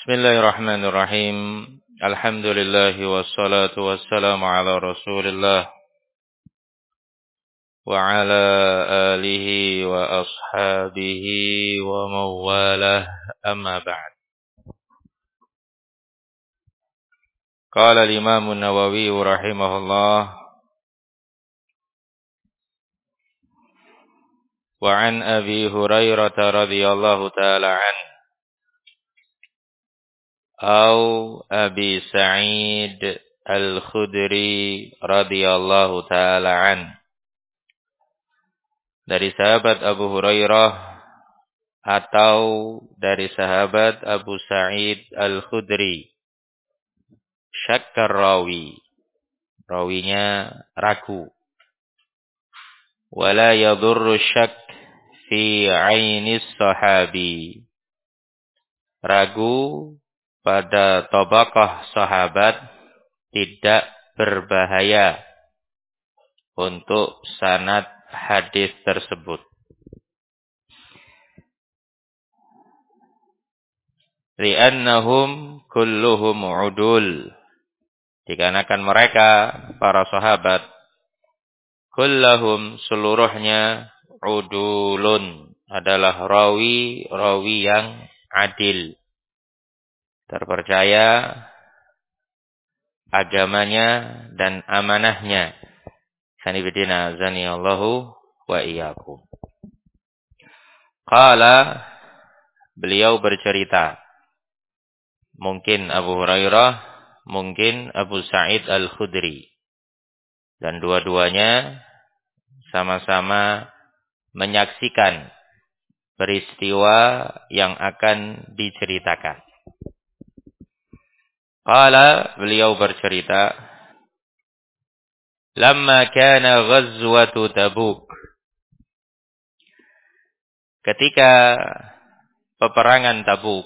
Bismillahirrahmanirrahim. Alhamdulillah wassalatu wassalamu ala Rasulillah wa ala alihi wa ashabihi wa mawalah, amma ba'd. Qala al-Imam an-Nawawi rahimahullah wa an Abi Hurairah radhiyallahu ta'ala anhu أو أبي سعيد الخدري رضي الله تعالى عنه. Dari sahabat Abu Hurairah atau dari sahabat Abu Sa'id Al-Khudri. Syakkar rawi. Rawinya ragu. Wala yadurru syak fi ainis sahabi. Ragu pada tabaqah sahabat tidak berbahaya untuk sanad hadis tersebut. Li'annahum kulluhum udul. Dikarenakan mereka, para sahabat, kullahum seluruhnya udulun, adalah rawi yang adil. Terpercaya agamanya dan amanahnya. Sanibidina zaniyallahu wa iyyakum. Qala, beliau bercerita. Mungkin Abu Hurairah, mungkin Abu Sa'id Al-Khudri. Dan dua-duanya sama-sama menyaksikan peristiwa yang akan diceritakan. Qala, beliau bercerita, lamma kana ghazwatu Tabuk. Ketika peperangan Tabuk,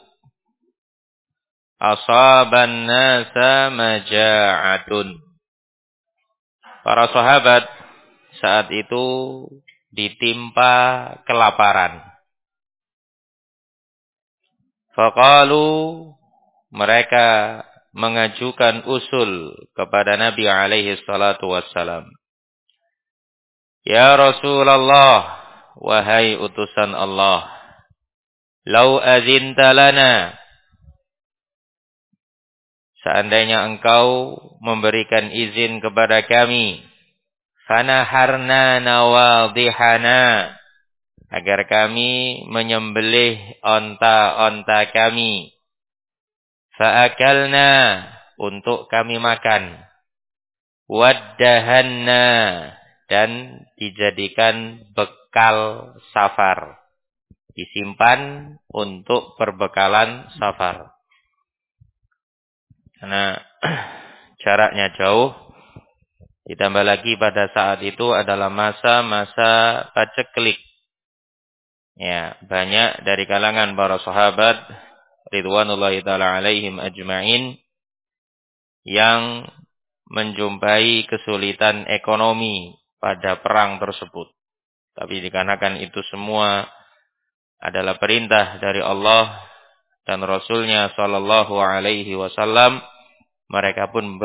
asaban nasa maja'atun. Para sahabat saat itu ditimpa kelaparan. Faqalu, mereka mengajukan usul kepada Nabi alaihi salatu wassalam. Ya Rasulullah, wahai utusan Allah, lau azinta lana, seandainya engkau memberikan izin kepada kami, fanaharna nawadihana, agar kami menyembelih onta-onta kami, fa'akalna, untuk kami makan, waddahanna, dan dijadikan bekal safar, disimpan untuk perbekalan safar. Karena jaraknya jauh, ditambah lagi pada saat itu adalah masa-masa paceklik. Ya, banyak dari kalangan para sahabat ridwanullahi ta'ala alaihim ajma'in yang menjumpai kesulitan ekonomi pada perang tersebut. Tapi dikarenakan itu semua adalah perintah dari Allah dan Rasulnya sallallahu alaihi wasallam, mereka pun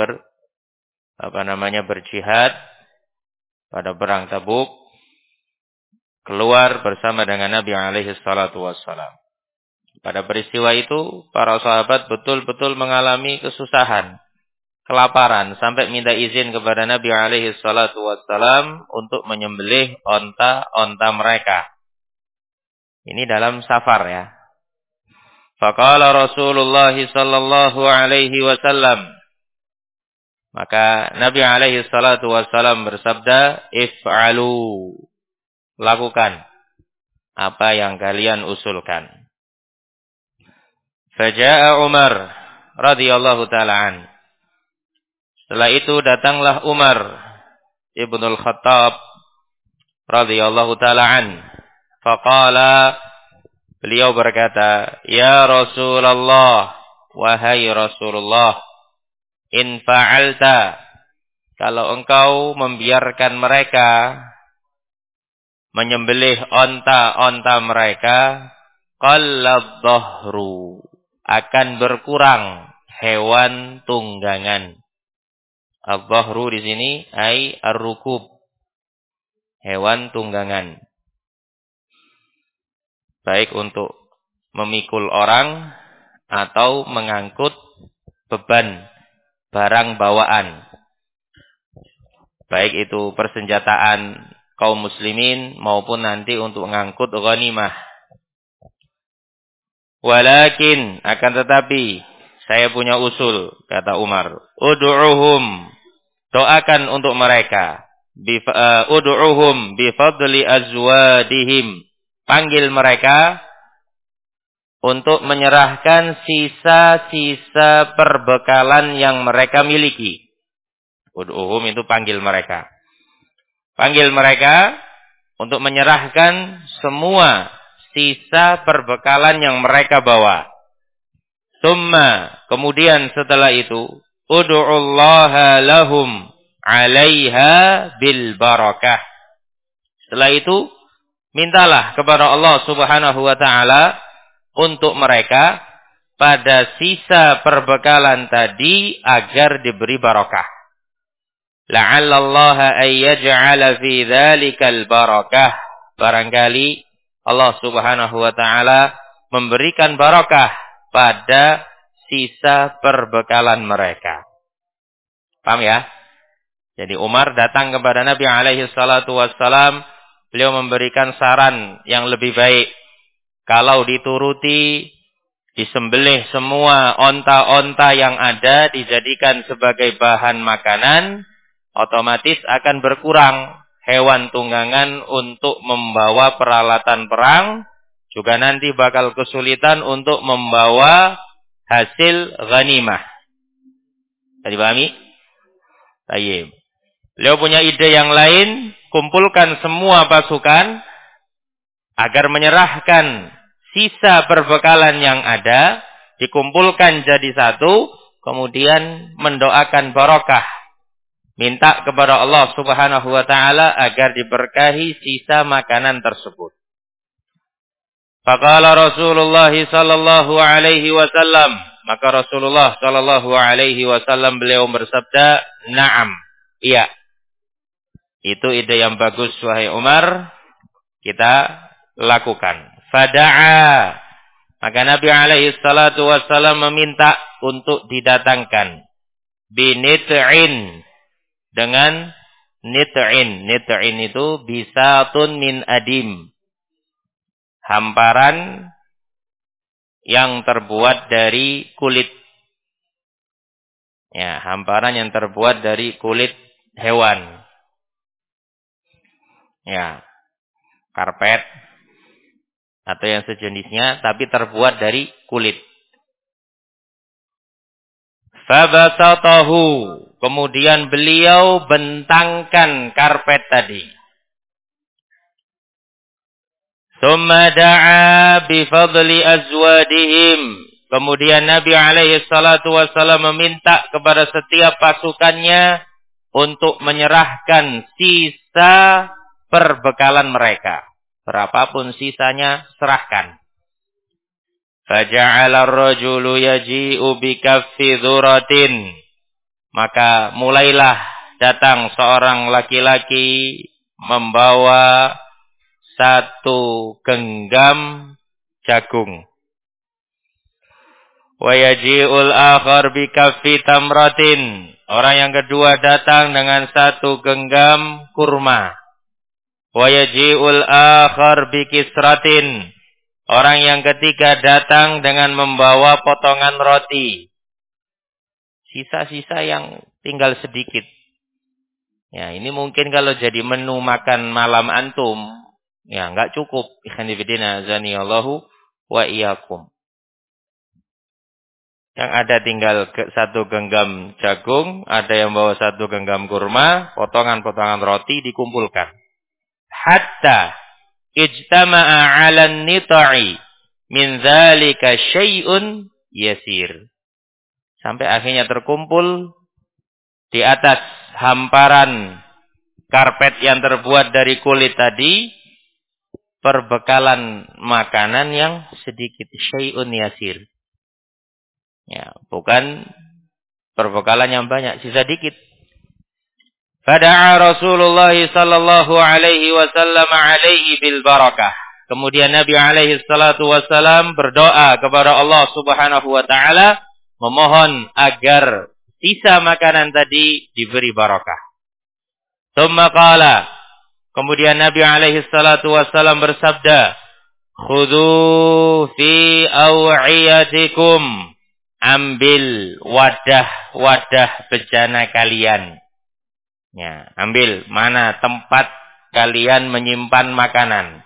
berjihad pada perang Tabuk, keluar bersama dengan Nabi alaihi salatu wassalam. Pada peristiwa itu, para sahabat betul-betul mengalami kesusahan, kelaparan, sampai minta izin kepada Nabi alaihi salatu wassalam untuk menyembelih onta-onta mereka. Ini dalam safar ya. Faqala Rasulullah sallallahu alaihi wasallam. Maka Nabi alaihi salatu wassalam bersabda, if'alu, lakukan apa yang kalian usulkan. Faja'a Umar radhiyallahu ta'ala an. Setelah itu datanglah Umar ibnul Khattab radhiyallahu ta'ala an. Faqala, beliau berkata, ya Rasulullah, wahai Rasulullah, in fa'alta, kalau engkau membiarkan mereka menyembelih onta-onta mereka, qallad dhahru, akan berkurang hewan tunggangan. Al-dhahru di sini ai ar-rukub, hewan tunggangan. Baik untuk memikul orang atau mengangkut beban barang bawaan. Baik itu persenjataan kaum muslimin maupun nanti untuk mengangkut ghanimah. Walakin akan tetapi saya punya usul, kata Umar. Ud'uhum, doakan untuk mereka. Ud'uhum bifadli azwadihim. Panggil mereka untuk menyerahkan sisa-sisa perbekalan yang mereka miliki. Ud'uhum itu panggil mereka. Panggil mereka untuk menyerahkan semua sisa perbekalan yang mereka bawa. Summa, kemudian setelah itu, ud'ullaha lahum 'alaiha bil barakah. Setelah itu, mintalah kepada Allah Subhanahu wa taala untuk mereka pada sisa perbekalan tadi agar diberi barakah. La'allallaha ayyaj'ala fi dzalikal barakah. Barangkali Allah Subhanahu wa taala memberikan barakah pada sisa perbekalan mereka. Paham ya? Jadi Umar datang kepada Nabi alaihi salatu wassalam, beliau memberikan saran yang lebih baik. Kalau dituruti, disembelih semua onta-onta yang ada, dijadikan sebagai bahan makanan, otomatis akan berkurang hewan tunggangan untuk membawa peralatan perang, juga nanti bakal kesulitan untuk membawa hasil ghanimah. Tadi pahami? Baik. Beliau punya ide yang lain, kumpulkan semua pasukan agar menyerahkan sisa perbekalan yang ada, dikumpulkan jadi satu, kemudian mendoakan barakah. Minta kepada Allah Subhanahu wa taala agar diberkahi sisa makanan tersebut. Faqala Rasulullah sallallahu alaihi wasallam, maka Rasulullah sallallahu alaihi wasallam beliau bersabda, "Na'am." Iya. Itu ide yang bagus wahai Umar, kita lakukan. Fada'a. Maka Nabi alaihi salatu wasallam meminta untuk didatangkan binit'in, dengan nit'in. Nit'in itu bisatun min adim, hamparan yang terbuat dari kulit. Ya, hamparan yang terbuat dari kulit hewan. Ya, karpet atau yang sejenisnya, tapi terbuat dari kulit. Fabasatahu, kemudian beliau bentangkan karpet tadi. Tsumma da'a bifadli azwadihim. Kemudian Nabi alaihi salatu wasallam meminta kepada setiap pasukannya untuk menyerahkan sisa perbekalan mereka. Berapapun sisanya, serahkan. Faja'ala ar-rajulu yaji'u bikaffi dzuratin. Maka mulailah datang seorang laki-laki membawa satu genggam jagung. Wa yaji'ul akhar bikaffi tamratin. Orang yang kedua datang dengan satu genggam kurma. Wa yaji'ul akhar bikisratin. Orang yang ketiga datang dengan membawa potongan roti. Sisa-sisa yang tinggal sedikit. Ya, ini mungkin kalau jadi menu makan malam antum, ya enggak cukup. Ikhwanifidina azanillahu wa iyyakum. Yang ada tinggal satu genggam jagung, ada yang bawa satu genggam kurma, potongan-potongan roti dikumpulkan. Hatta ijtama'a 'alan nita'i min dzalika syai'un yasir. Sampai akhirnya terkumpul di atas hamparan karpet yang terbuat dari kulit tadi perbekalan makanan yang sedikit, syai'un yasir. Ya, bukan perbekalan yang banyak, sisa dikit. Fada'a Rasulullah sallallahu alaihi wasallam alaihi bil barakah. Kemudian Nabi alaihi salatu wasallam berdoa kepada Allah Subhanahu wa taala memohon agar sisa makanan tadi diberi barakah. Tsumma qala, kemudian Nabi alaihi salatu wasallam bersabda, "Khudhu fi aw'iyatikum." Ambil wadah-wadah bejana kalian. Ya, ambil mana tempat kalian menyimpan makanan.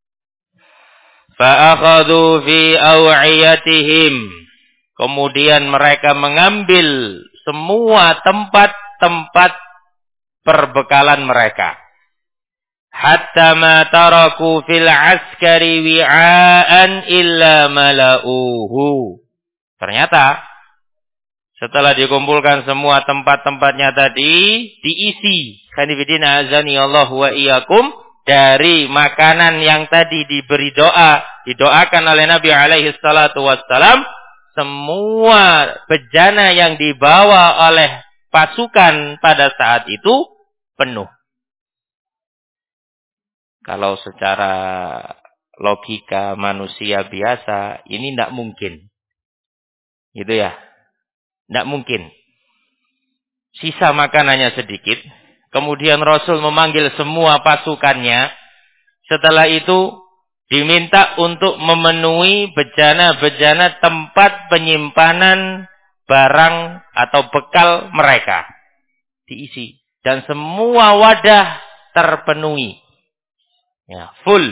Fa'akhadhu fi aw'iyatihim. Kemudian mereka mengambil semua tempat-tempat perbekalan mereka. Hatta ma taraku fil askari wi'aan illa mala'uhu. Ternyata setelah dikumpulkan semua tempat-tempatnya tadi, diisi. Khanifidina azani Allah wa iyyakum, dari makanan yang tadi diberi doa, didoakan oleh Nabi alaihi salatu wassalam, semua bejana yang dibawa oleh pasukan pada saat itu penuh. Kalau secara logika manusia biasa, ini tidak mungkin. Gitu ya. Tidak mungkin. Sisa makanannya sedikit. Kemudian Rasul memanggil semua pasukannya. Setelah itu diminta untuk memenuhi bejana-bejana tempat penyimpanan barang atau bekal mereka. Diisi. Dan semua wadah terpenuhi. Ya, full.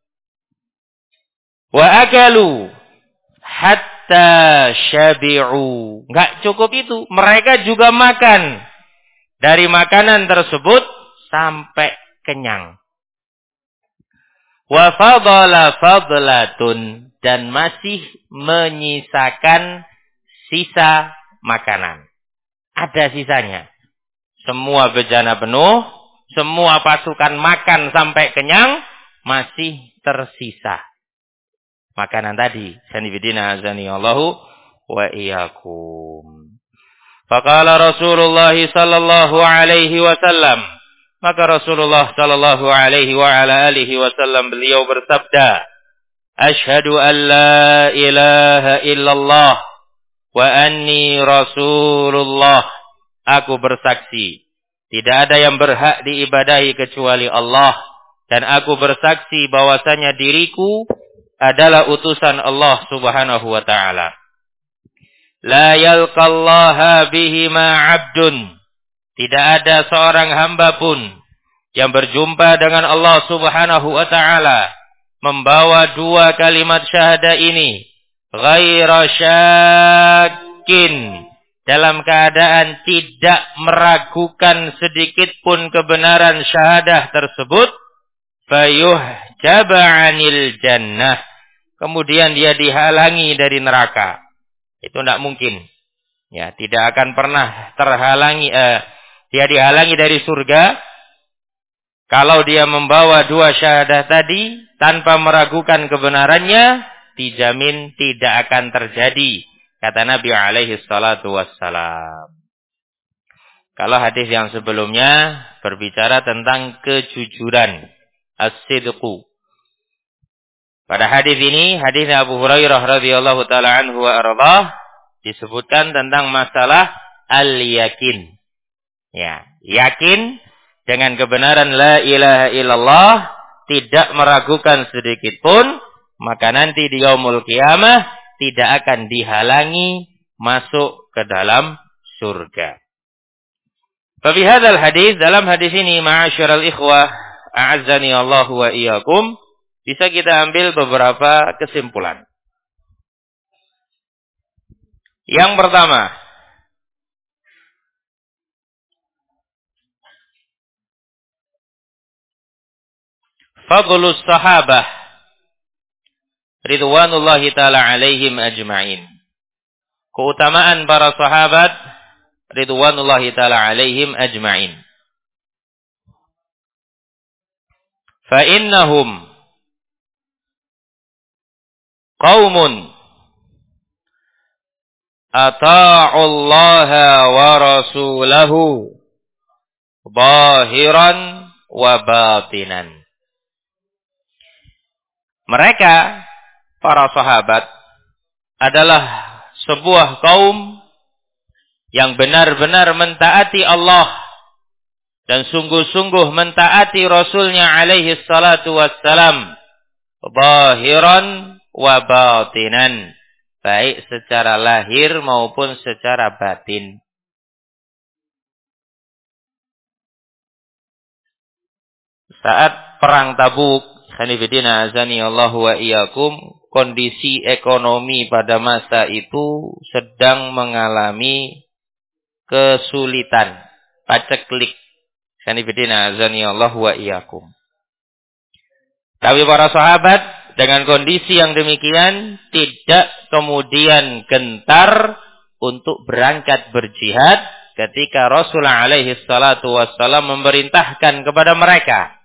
Wa akalu hatta syabi'u. Enggak cukup itu. Mereka juga makan dari makanan tersebut sampai kenyang. Wa fadala fadlatun. Dan masih menyisakan sisa makanan. Ada sisanya. Semua bejana penuh. Semua pasukan makan sampai kenyang. Masih tersisa makanan tadi. Sanibidina azani Allahu wa iyyakum. Faqala Rasulullah sallallahu alaihi wasallam. Maka Rasulullah sallallahu alaihi wa ala alihi wasallam beliau bersabda, "Asyhadu an la ilaha illallah wa anni Rasulullah." Aku bersaksi, tidak ada yang berhak diibadahi kecuali Allah, dan aku bersaksi bahwasanya diriku adalah utusan Allah Subhanahu wa taala. La yalqallaha bihima 'abdun. Tidak ada seorang hamba pun yang berjumpa dengan Allah Subhanahu wa taala membawa dua kalimat syahadah ini ghaira syakkin, dalam keadaan tidak meragukan sedikit pun kebenaran syahadah tersebut, fayuhjaba 'anil jannah, kemudian dia dihalangi dari neraka. Itu tidak mungkin. Ya, tidak akan pernah terhalangi, dia dihalangi dari surga kalau dia membawa dua syahadah tadi tanpa meragukan kebenarannya, dijamin tidak akan terjadi, kata Nabi alaihi salatu wassalam. Kalau hadis yang sebelumnya berbicara tentang kejujuran, as-sidqu. Pada hadis ini, hadis Abu Hurairah radhiyallahu taala anhu wa ardhah, disebutkan tentang masalah al-yakin. Ya, yakin dengan kebenaran la ilaha illallah, tidak meragukan sedikit pun, maka nanti di yaumul qiyamah tidak akan dihalangi masuk ke dalam surga. Fafi hadzal hadis, dalam hadis ini ma'asyiral ikhwah, a'azzani Allah wa iyyakum, bisa kita ambil beberapa kesimpulan. Yang pertama, fadlus sahabah ridwanullahi ta'ala alaihim ajma'in. Keutamaan para sahabat ridwanullahi ta'ala alaihim ajma'in. Fa innahum qaumun ata'ullaha wa rasulahu zahiran wa batinan. Mereka, para sahabat, adalah sebuah kaum yang benar-benar mentaati Allah dan sungguh-sungguh mentaati Rasulnya alaihi salatu wassalam, zahiran wa batinan, baik secara lahir maupun secara batin. Saat perang Tabuk, Khanifidina azani Allah wa iyyakum, kondisi ekonomi pada masa itu sedang mengalami kesulitan, paceklik. Khanifidina azani Allah wa iyyakum. Tapi para sahabat dengan kondisi yang demikian tidak kemudian gentar untuk berangkat berjihad ketika Rasulullah alaihi salatu wassalam memerintahkan kepada mereka.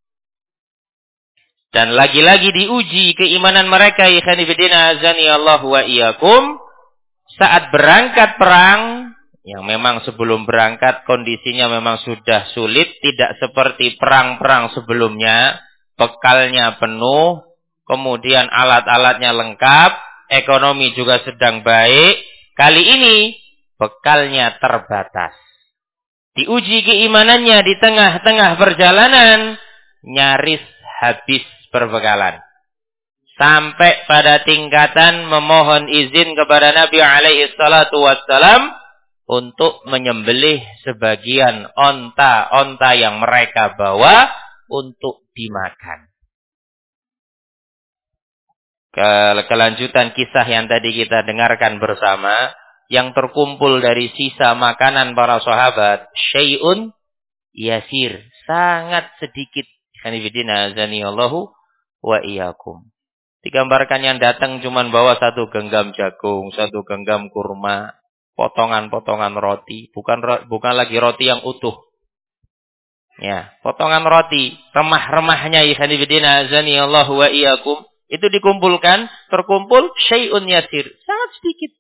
Dan lagi-lagi diuji keimanan mereka, ikhwan fillah azani Allah wa iyyakum, saat berangkat perang, yang memang sebelum berangkat kondisinya memang sudah sulit, tidak seperti perang-perang sebelumnya, bekalnya penuh, kemudian alat-alatnya lengkap, ekonomi juga sedang baik. Kali ini bekalnya terbatas. Diuji keimanannya di tengah-tengah perjalanan, nyaris habis perbekalan. Sampai pada tingkatan memohon izin kepada Nabi alaihi salatu wassalam untuk menyembelih sebagian onta-onta yang mereka bawa untuk dimakan. Kelanjutan kisah yang tadi kita dengarkan bersama, yang terkumpul dari sisa makanan para sahabat, syai'un yasir, sangat sedikit. Khanifidina azani Allahu wa iyyakum. Digambarkan yang datang cuman bawa satu genggam jagung, satu genggam kurma, potongan-potongan roti, bukan lagi roti yang utuh. Ya, potongan roti, remah-remahnya khanifidina azani Allahu wa iyyakum, itu dikumpulkan, terkumpul syai'un yasir, sangat sedikit.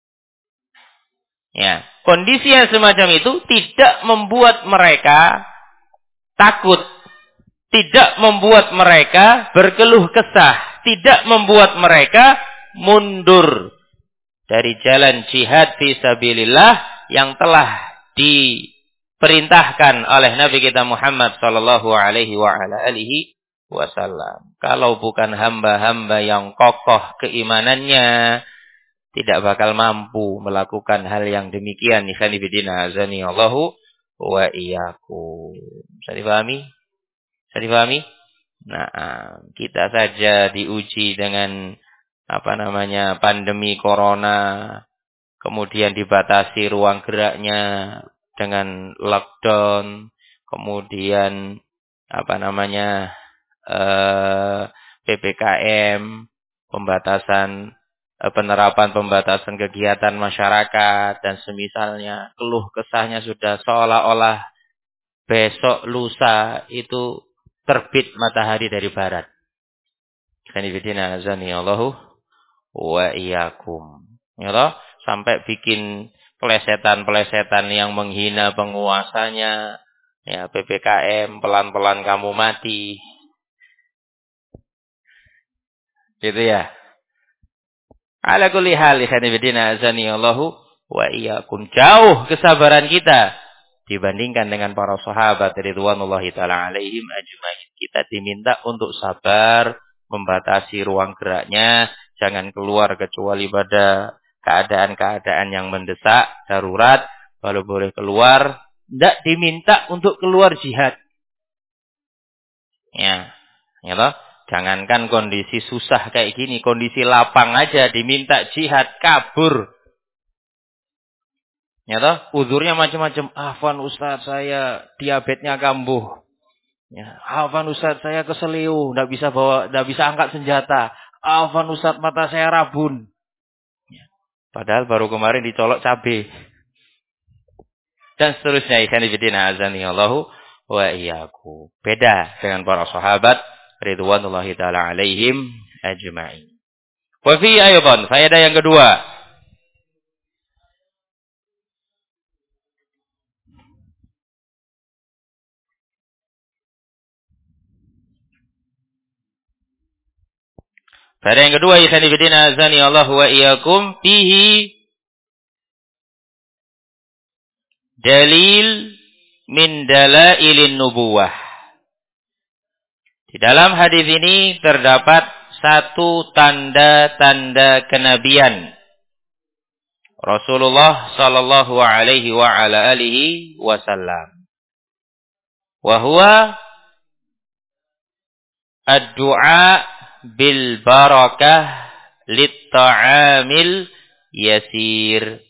Ya, kondisi yang semacam itu tidak membuat mereka takut, tidak membuat mereka berkeluh kesah, tidak membuat mereka mundur dari jalan jihad fi sabilillah yang telah diperintahkan oleh Nabi kita Muhammad sallallahu alaihi wa ala alihi wasallam. Kalau bukan hamba-hamba yang kokoh keimanannya, tidak bakal mampu melakukan hal yang demikian. Ikhwan fillah azani Allahu wa iyyakum. Bisa dipahami? Bisa dipahami? Nah, kita saja diuji dengan pandemi corona, kemudian dibatasi ruang geraknya dengan lockdown, kemudian PPKM, penerapan pembatasan kegiatan masyarakat dan semisalnya, keluh kesahnya sudah seolah-olah besok lusa itu terbit matahari dari barat. Khanifidina azani Allahu wa iyyakum. Ya toh? Sampai bikin pelesetan-pelesetan yang menghina penguasanya. Ya, PPKM, pelan-pelan kamu mati. Gitu ya. Ala kulli hal, khanifidina azani Allahu wa iyyakum. Jauh kesabaran kita dibandingkan dengan para sahabat ridwanullahi taala alaihim ajmain. Kita diminta untuk sabar, membatasi ruang geraknya, jangan keluar kecuali pada keadaan-keadaan yang mendesak, darurat, baru boleh keluar. Tidak diminta untuk keluar jihad. Ya toh? Jangankan kondisi susah kayak gini, kondisi lapang aja diminta jihad, kabur. Ya toh, uzurnya macam-macam. Afwan Ustaz, saya diabetesnya kambuh. Ya, afwan Ustaz, saya keseliu, enggak bisa angkat senjata. Afwan Ustaz, mata saya rabun. Ya. Padahal baru kemarin dicolok cabe. Dan seterusnya, ikhwan fillah azani Allahu wa iyyakum. Beda dengan para sahabat ridwanullahi taala alaihim ajmain. Wa fi aydan, faedah yang kedua. Pada yang kedua, ikhwan fillah azani Allah wa iyyakum, fihi dalil min dalailin nubuwah. Di dalam hadis ini terdapat satu tanda-tanda kenabian Rasulullah sallallahu alaihi wa ala alihi wasallam. Wa huwa ad-du'a bil barakah lit ta'amil yasir.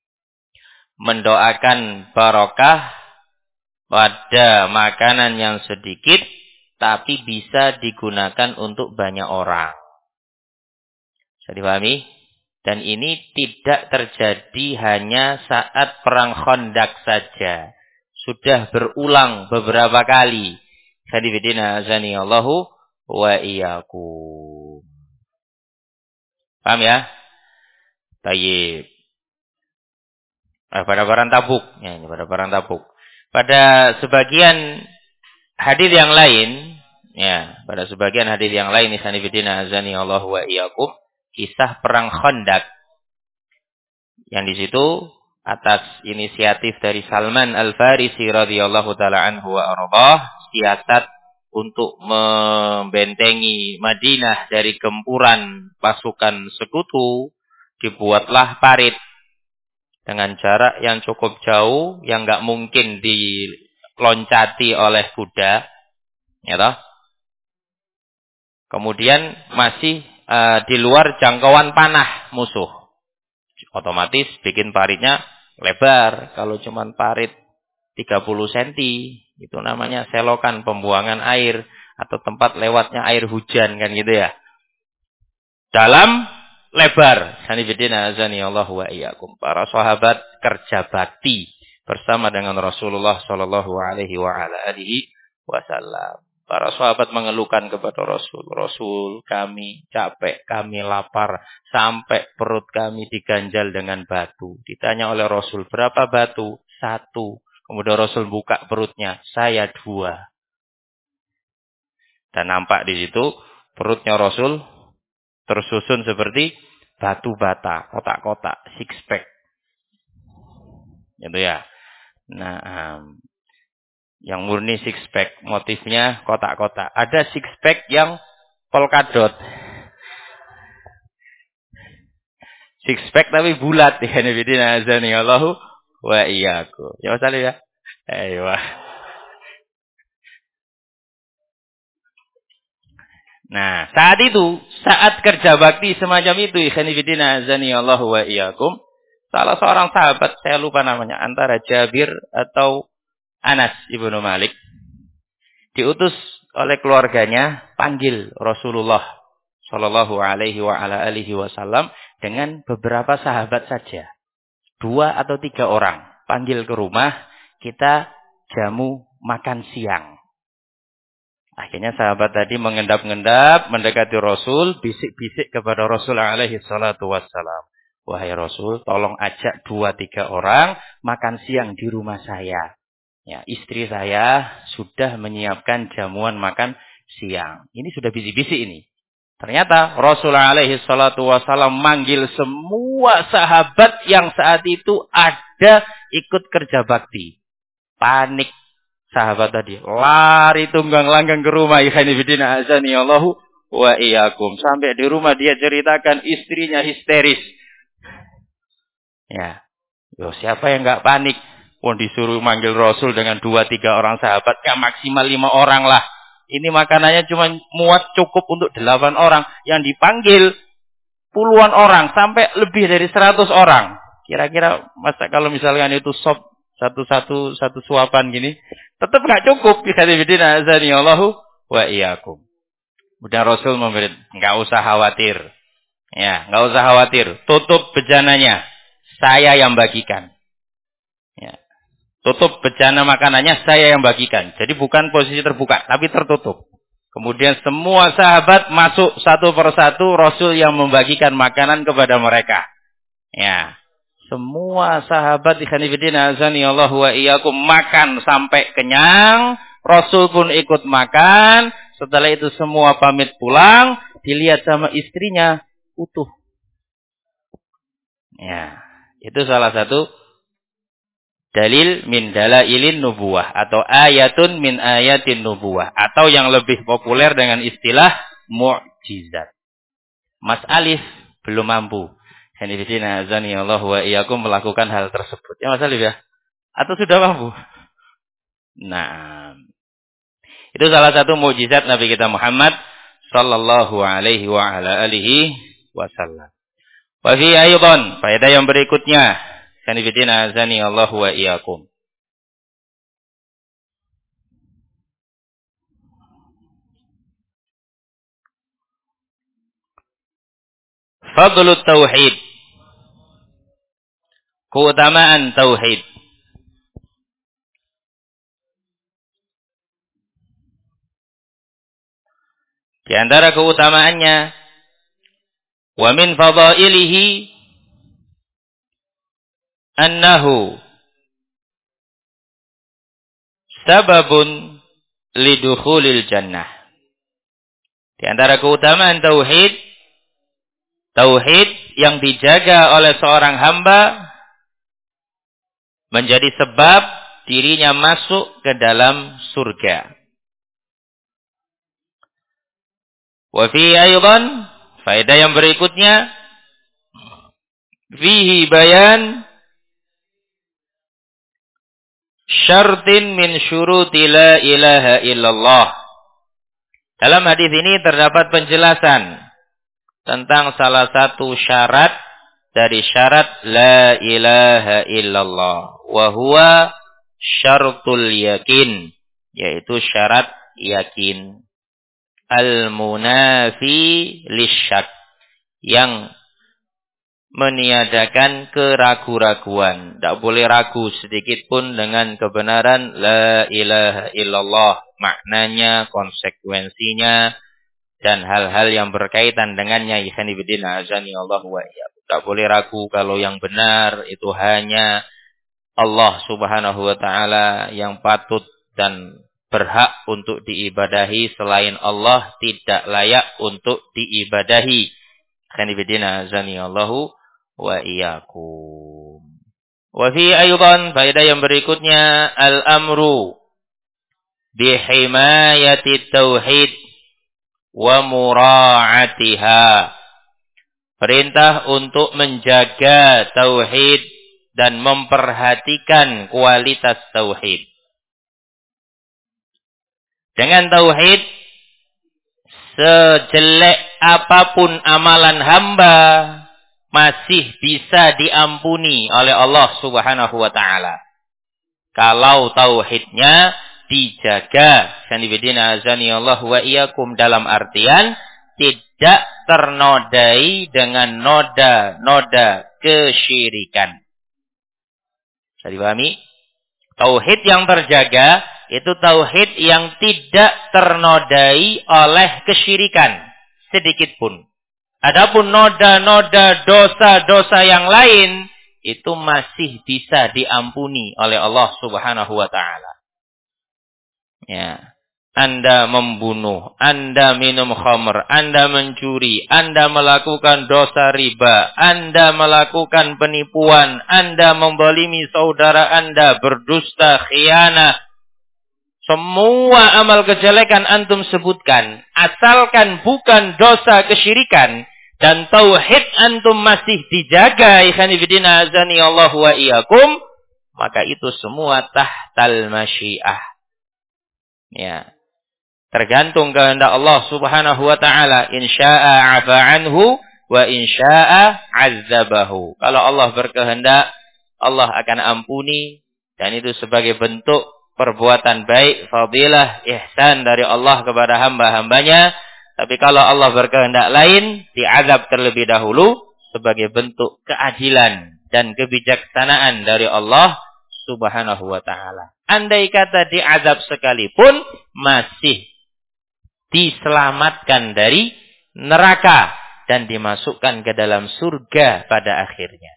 Mendoakan barakah pada makanan yang sedikit tapi bisa digunakan untuk banyak orang. Bisa dipahami? Dan ini tidak terjadi hanya saat perang Khandaq saja. Sudah berulang beberapa kali. Khadifidina azani Allahu wa iyyakum. Paham ya? Baik. Pada perang Tabuk. Ya, ini pada perang Tabuk. Pada sebagian hadis yang lain, ya, pada sebagian hadis yang lain, khadifidina azani Allahu wa iyyakum, kisah perang Khandaq. Yang di situ atas inisiatif dari Salman Al-Farisi radhiyallahu taala anhu wa ardhah, siasat untuk membentengi Madinah dari gempuran pasukan sekutu, dibuatlah parit dengan jarak yang cukup jauh yang enggak mungkin diloncati oleh kuda, ya toh? Kemudian masih di luar jangkauan panah musuh. Otomatis bikin paritnya lebar. Kalau cuma parit 30 cm, itu namanya selokan pembuangan air atau tempat lewatnya air hujan, kan gitu ya. Dalam, lebar. Sanibidina azani Allah wa iyyakum. Para sahabat kerja bakti bersama dengan Rasulullah sallallahu alaihi wa ala alihi wasallam. Para sahabat mengeluhkan kepada Rasul. Rasul, kami capek, kami lapar. Sampai perut kami diganjal dengan batu. Ditanya oleh Rasul, berapa batu? 1. Kemudian Rasul buka perutnya. Saya 2. Dan nampak di situ, perutnya Rasul tersusun seperti batu bata. Kotak-kotak. Six pack. Gitu ya. Nah, yang murni six pack, motifnya kotak-kotak. Ada six pack yang polkadot. Six pack tapi bulat. Ya nabidina azani Allahu wa iyyakum. Ya masalah ya. Ayo. Nah, saat kerja bakti semacam itu, ikhwan fillah azani Allahu wa iyyakum, salah seorang sahabat, saya lupa namanya, antara Jabir atau Anas ibnu Malik, diutus oleh keluarganya panggil Rasulullah sallallahu alaihi wa ala alihi wasallam dengan beberapa sahabat saja. 2 atau 3 orang. Panggil ke rumah, kita jamu makan siang. Akhirnya sahabat tadi mengendap-endap, mendekati Rasul, bisik-bisik kepada Rasul alaihi salatu wassalam. Wahai Rasul, tolong ajak 2-3 orang makan siang di rumah saya. Ya, istri saya sudah menyiapkan jamuan makan siang. Ini sudah bisik-bisik ini. Ternyata Rasulullah alaihi salatu wasallam manggil semua sahabat yang saat itu ada ikut kerja bakti. Panik sahabat tadi. Lari tunggang langgang ke rumah. Ikhwanifidina azani Allahu wa iyyakum. Sampai di rumah dia ceritakan istrinya histeris. Ya. Yo, siapa yang enggak panik? Pun disuruh manggil Rasul dengan 2-3 orang sahabat, ya maksimal 5 orang lah. Ini makanannya cuma muat cukup untuk 8 orang. Yang dipanggil puluhan orang, sampai lebih dari 100 orang. Kira-kira masa kalau misalkan itu sop satu suapan gini, tetap nggak cukup. Bismillahirrahmanirrahim. Azani Allahu wa iyyakum. Kemudian Rasul memberi, nggak usah khawatir. Ya, nggak usah khawatir. Tutup bejananya, saya yang bagikan. Ya. Tutup bejana makanannya saya yang bagikan. Jadi bukan posisi terbuka, tapi tertutup. Kemudian semua sahabat masuk satu persatu, Rasul yang membagikan makanan kepada mereka. Ya. Semua sahabat ikhwanifidina azani Allah wa iyyakum makan sampai kenyang. Rasul pun ikut makan. Setelah itu semua pamit pulang. dilihat sama istrinya utuh. Ya, itu salah satu dalil min dalailin nubuwah atau ayatun min ayatin nubuwah atau yang lebih populer dengan istilah mu'jizat. Mas Alif belum mampu. Hanifidina azani Allah wa iyyakum melakukan hal tersebut. Ya Mas Alif ya? Atau sudah mampu? Nah, itu salah satu mukjizat Nabi kita Muhammad sallallahu alaihi wa ala alihi wasallam. Wa fi aydan, faedah yang berikutnya, hanifidina azani Allah wa iyyakum. Fadlut tauhid. Keutamaan tauhid. Di antara keutamaannya, wa min fadailihi annahu sababun lidukhulil jannah. Di antara keutamaan tauhid, tauhid yang dijaga oleh seorang hamba menjadi sebab dirinya masuk ke dalam surga. Wa fi aydan, faedah yang berikutnya, fihi bayan syartin min syuruti la ilaha illallah. Dalam hadis ini terdapat penjelasan tentang salah satu syarat dari syarat la ilaha illallah. Wa huwa syartul yakin, yaitu syarat yakin. Al-munafi lisyak, yang meniadakan keraguan-raguan. Tidak boleh ragu sedikit pun dengan kebenaran la ilaha illallah. Maknanya, konsekuensinya, dan hal-hal yang berkaitan dengannya. Ikhwanifidina azani Allah wa iyyakum. Tidak boleh ragu kalau yang benar itu hanya Allah subhanahu wa ta'ala yang patut dan berhak untuk diibadahi. Selain Allah tidak layak untuk diibadahi. Khanifidina azani Allahu wa iyyakum. Wa fi aydan, faedah yang berikutnya, al-amru bihimayati tauhid wa mura'atiha. Perintah untuk menjaga tauhid dan memperhatikan kualitas tauhid. Dengan tauhid, sejelek apapun amalan hamba masih bisa diampuni oleh Allah Subhanahu wa taala. Kalau tauhidnya dijaga, sanibidina azani Allah wa iyyakum, dalam artian tidak ternodai dengan noda-noda kesyirikan. Bisa dipahami? Tauhid yang terjaga itu tauhid yang tidak ternodai oleh kesyirikan sedikit pun. Adapun noda-noda dosa-dosa yang lain itu masih bisa diampuni oleh Allah Subhanahu wa taala. Ya. Anda membunuh, Anda minum khamr, Anda mencuri, Anda melakukan dosa riba, Anda melakukan penipuan, Anda membalimi saudara Anda, berdusta, khianat. Semua amal kejelekan antum sebutkan, asalkan bukan dosa kesyirikan dan tauhid antum masih dijaga, ikhwanifidina azani Allah wa iyyakum, maka itu semua tahtal masyiah. Ya. Tergantung kehendak Allah Subhanahu wa taala. Insya'a 'afa anhu wa insya'a 'azzabahu. Kalau Allah berkehendak, Allah akan ampuni, dan itu sebagai bentuk perbuatan baik, fadilah, ihsan dari Allah kepada hamba-hambanya. Tapi kalau Allah berkehendak lain, diazab terlebih dahulu sebagai bentuk keadilan dan kebijaksanaan dari Allah Subhanahu wa taala. Andai kata diazab sekalipun, masih diselamatkan dari neraka dan dimasukkan ke dalam surga pada akhirnya.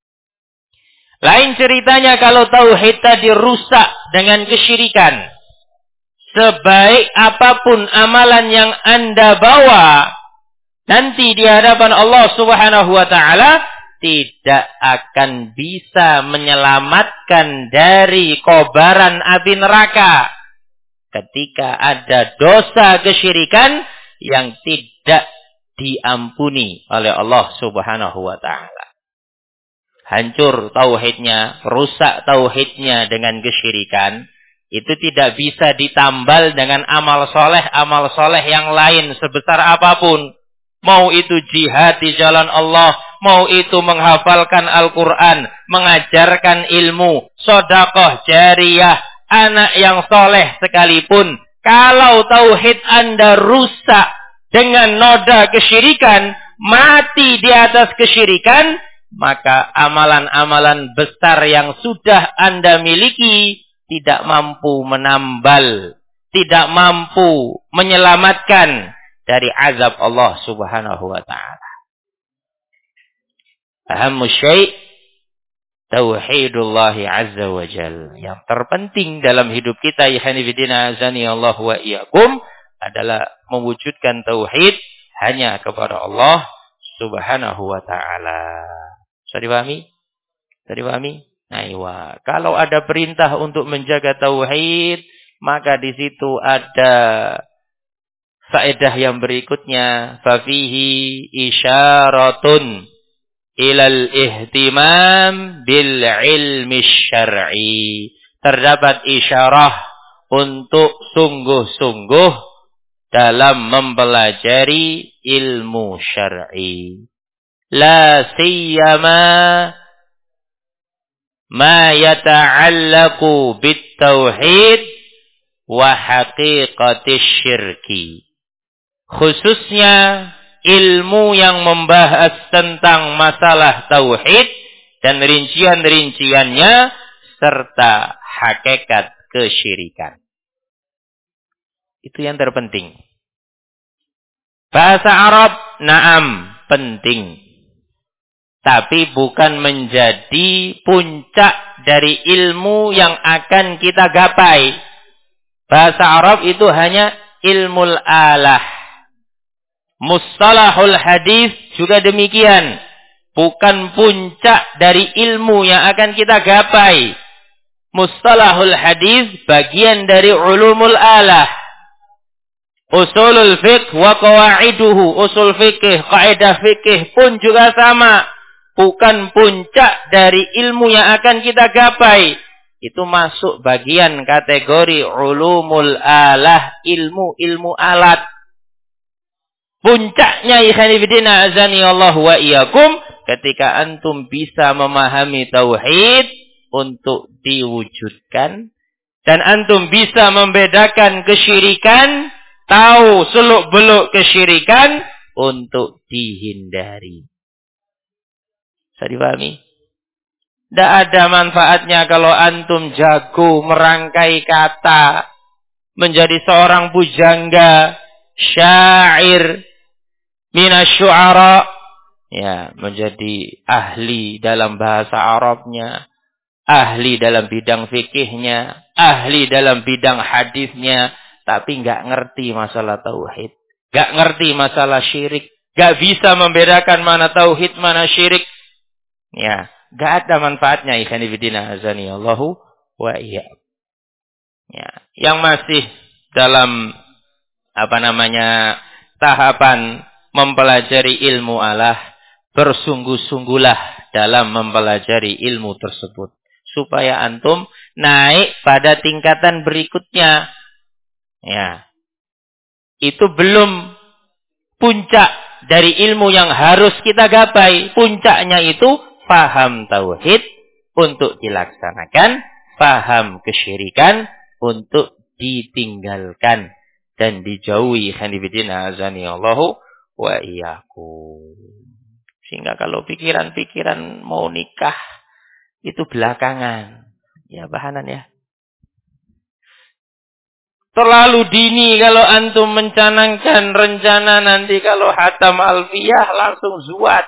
Lain ceritanya kalau tauhid tadi rusak dengan kesyirikan. Sebaik apapun amalan yang Anda bawa, nanti di hadapan Allah Subhanahu wa taala tidak akan bisa menyelamatkan dari kobaran api neraka ketika ada dosa kesyirikan yang tidak diampuni oleh Allah Subhanahu wa taala. Hancur tauhidnya, rusak tauhidnya dengan kesyirikan, itu tidak bisa ditambal dengan amal soleh yang lain sebesar apapun. Mau itu jihad di jalan Allah, mau itu menghafalkan Al-Quran, mengajarkan ilmu, sedekah jariyah, anak yang soleh sekalipun. Kalau tauhid Anda rusak dengan noda kesyirikan, mati di atas kesyirikan, maka amalan-amalan besar yang sudah Anda miliki tidak mampu menambal, tidak mampu menyelamatkan dari azab Allah Subhanahu wa taala. Ahammu syai' tauhidullah azza wa jalla. Yang terpenting dalam hidup kita ya hanifidina azani Allah wa iyyakum adalah mewujudkan tauhid hanya kepada Allah Subhanahu wa taala. Sudah dipahami? Sudah dipahami? Nah, kalau ada perintah untuk menjaga tauhid, maka di situ ada faedah yang berikutnya, fafihi isyaratun ilal ihtimam bil ilmi syar'i. Terdapat isyarah untuk sungguh-sungguh dalam mempelajari ilmu syar'i. La siyama ma yata'allaqu bit tauhid wa haqiqatish syirki. Khususnya ilmu yang membahas tentang masalah tauhid dan rincian-rinciannya serta hakikat kesyirikan. Itu yang terpenting. Bahasa Arab, na'am, penting. Tapi bukan menjadi puncak dari ilmu yang akan kita gapai. Bahasa Arab itu hanya ilmul alah. Mustalahul hadis juga demikian. Bukan puncak dari ilmu yang akan kita gapai. Mustalahul hadis bagian dari ulumul alah. Usulul fiqh wa qawaiduhu. Usul fikih, kaidah fikih pun juga sama. Bukan puncak dari ilmu yang akan kita gapai. Itu masuk bagian kategori ulumul alah, ilmu alat. Puncaknya ikhwanifidina azani Allah wa iyyakum ketika antum bisa memahami tauhid untuk diwujudkan dan antum bisa membedakan kesyirikan, tahu seluk-beluk kesyirikan untuk dihindari. Bisa dipahami? Tidak ada manfaatnya kalau antum jago merangkai kata, menjadi seorang pujangga, syair, minasyu'ara, ya, menjadi ahli dalam bahasa Arabnya, ahli dalam bidang fikihnya, ahli dalam bidang hadisnya, tapi nggak ngerti masalah tauhid, nggak ngerti masalah syirik, nggak bisa membedakan mana tauhid, mana syirik. Ya, gak ada manfaatnya ikhwanifidina azani Allahu wa iyyakum. Ya, yang masih dalam tahapan mempelajari ilmu Allah, bersungguh-sungguhlah dalam mempelajari ilmu tersebut supaya antum naik pada tingkatan berikutnya. Ya. Itu belum puncak dari ilmu yang harus kita gapai. Puncaknya itu paham tauhid untuk dilaksanakan, paham kesyirikan untuk ditinggalkan dan dijauhi. Hanifidina azani Allahu wa iyyakum. Sehingga kalau pikiran-pikiran mau nikah itu belakangan. Ya bahanan ya. Terlalu dini kalau antum mencanangkan rencana nanti kalau hatam alfiyah langsung zuat.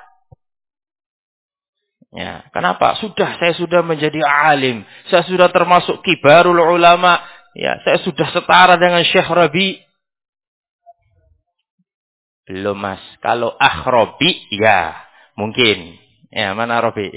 Ya, kenapa? Saya sudah menjadi alim. Saya sudah termasuk kibarul ulama. Ya, saya sudah setara dengan Syekh Rabi. Belum Mas. Kalau akhrobi, ya mungkin. Ya, mana Robi?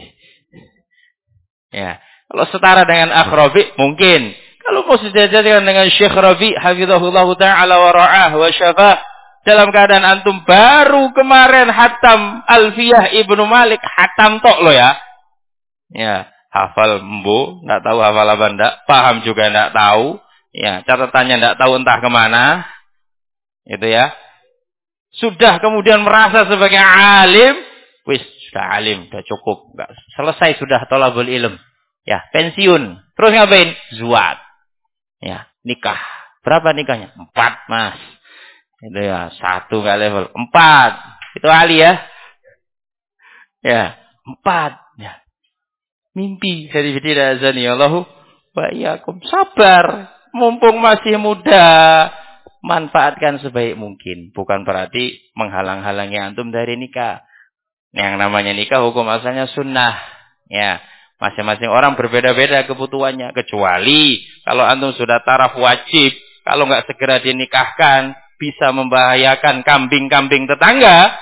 Ya. Kalau setara dengan akhrobi, mungkin. Kalau mau sejajar dengan Syekh Rabi, hafizahullah ta'ala wa ra'ah wa syafah, dalam keadaan antum baru kemarin hatam Alfiyah Ibnu Malik, hatam tok lo ya. Ya, hafal mbo, enggak tahu hafal apa enggak, paham juga enggak tahu. Ya, catatannya enggak tahu entah kemana. Itu ya. Sudah kemudian merasa sebagai alim, wis sudah alim, sudah cukup, enggak selesai sudah thalabul ilm. Ya, pensiun. Terus ngapain? Zuat. Ya, nikah. Berapa nikahnya? 4, Mas. Itu ya, 1 enggak level. 4. Itu ahli ya. Ya, 4. Ya. Mimpi dari bidira azani Allahu wa iyyakum. Sabar. Mumpung masih muda. Manfaatkan sebaik mungkin. Bukan berarti menghalang-halangi antum dari nikah. Yang namanya nikah hukum asalnya sunnah. Ya. Masing-masing orang berbeda-beda kebutuhannya. Kecuali kalau antum sudah taraf wajib. Kalau nggak segera dinikahkan. Bisa membahayakan kambing-kambing tetangga.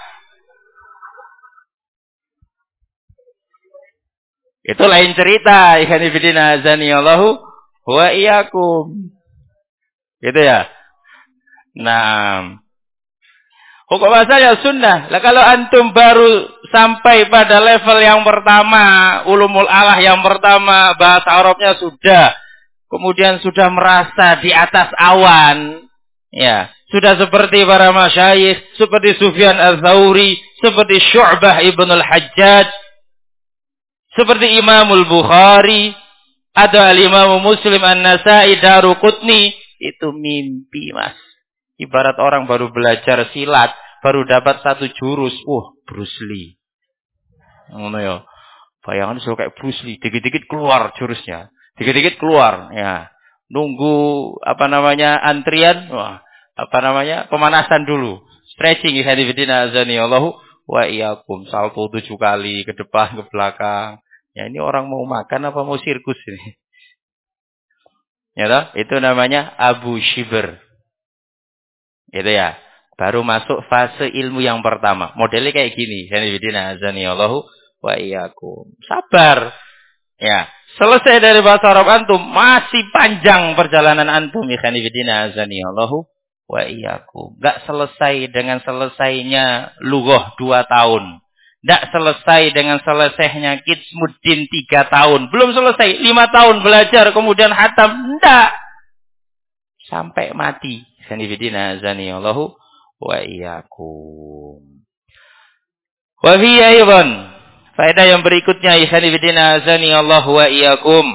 Itu lain cerita. Ikhwan fillah azani Allahu wa iyyakum. Gitu ya. Nah. Hukum asalnya sunnah. Lah kalau antum baru sampai pada level yang pertama, ulumul alah yang pertama, bahasa Arabnya sudah, kemudian sudah merasa di atas awan, ya, sudah seperti para masyayikh, seperti Sufyan Ats-Tsauri, seperti Syu'bah Ibn al-Hajjaj, seperti Imamul Bukhari, atau Al-Imam Muslim An-Nasai, Daruqutni, itu mimpi, Mas. Ibarat orang baru belajar silat, baru dapat 1 jurus. Bruce Lee. Ngono ya. Bayangan sudah kayak Bruce Lee, dikit-dikit keluar jurusnya. Dikit-dikit keluar, ya. Nunggu antrian, pemanasan dulu. Stretching ihadifidina azani Allahu wa iyyakum. Salto 7 kali ke depan, ke belakang. Ya ini orang mau makan apa mau sirkus ini? Ya toh? Itu namanya Abu Shibr. Gitu ya. Baru masuk fase ilmu yang pertama. Modelnya kayak gini. Hanifidina azani Allahu wa iyyakum. Sabar. Ya. Selesai dari bahasa Arab antum. Masih panjang perjalanan antum. Hanifidina azani Allahu wa iyyakum. Gak selesai dengan selesainya lughah 2 tahun. Gak selesai dengan selesainya Kidsmuddin 3 tahun. Belum selesai. 5 tahun belajar. Kemudian hatam. Nggak. Sampai mati. Hanifidina azani Allahu wa iyyakum. Wa fi aidan faedah yang berikutnya hanifidina azani Allahu wa iyyakum.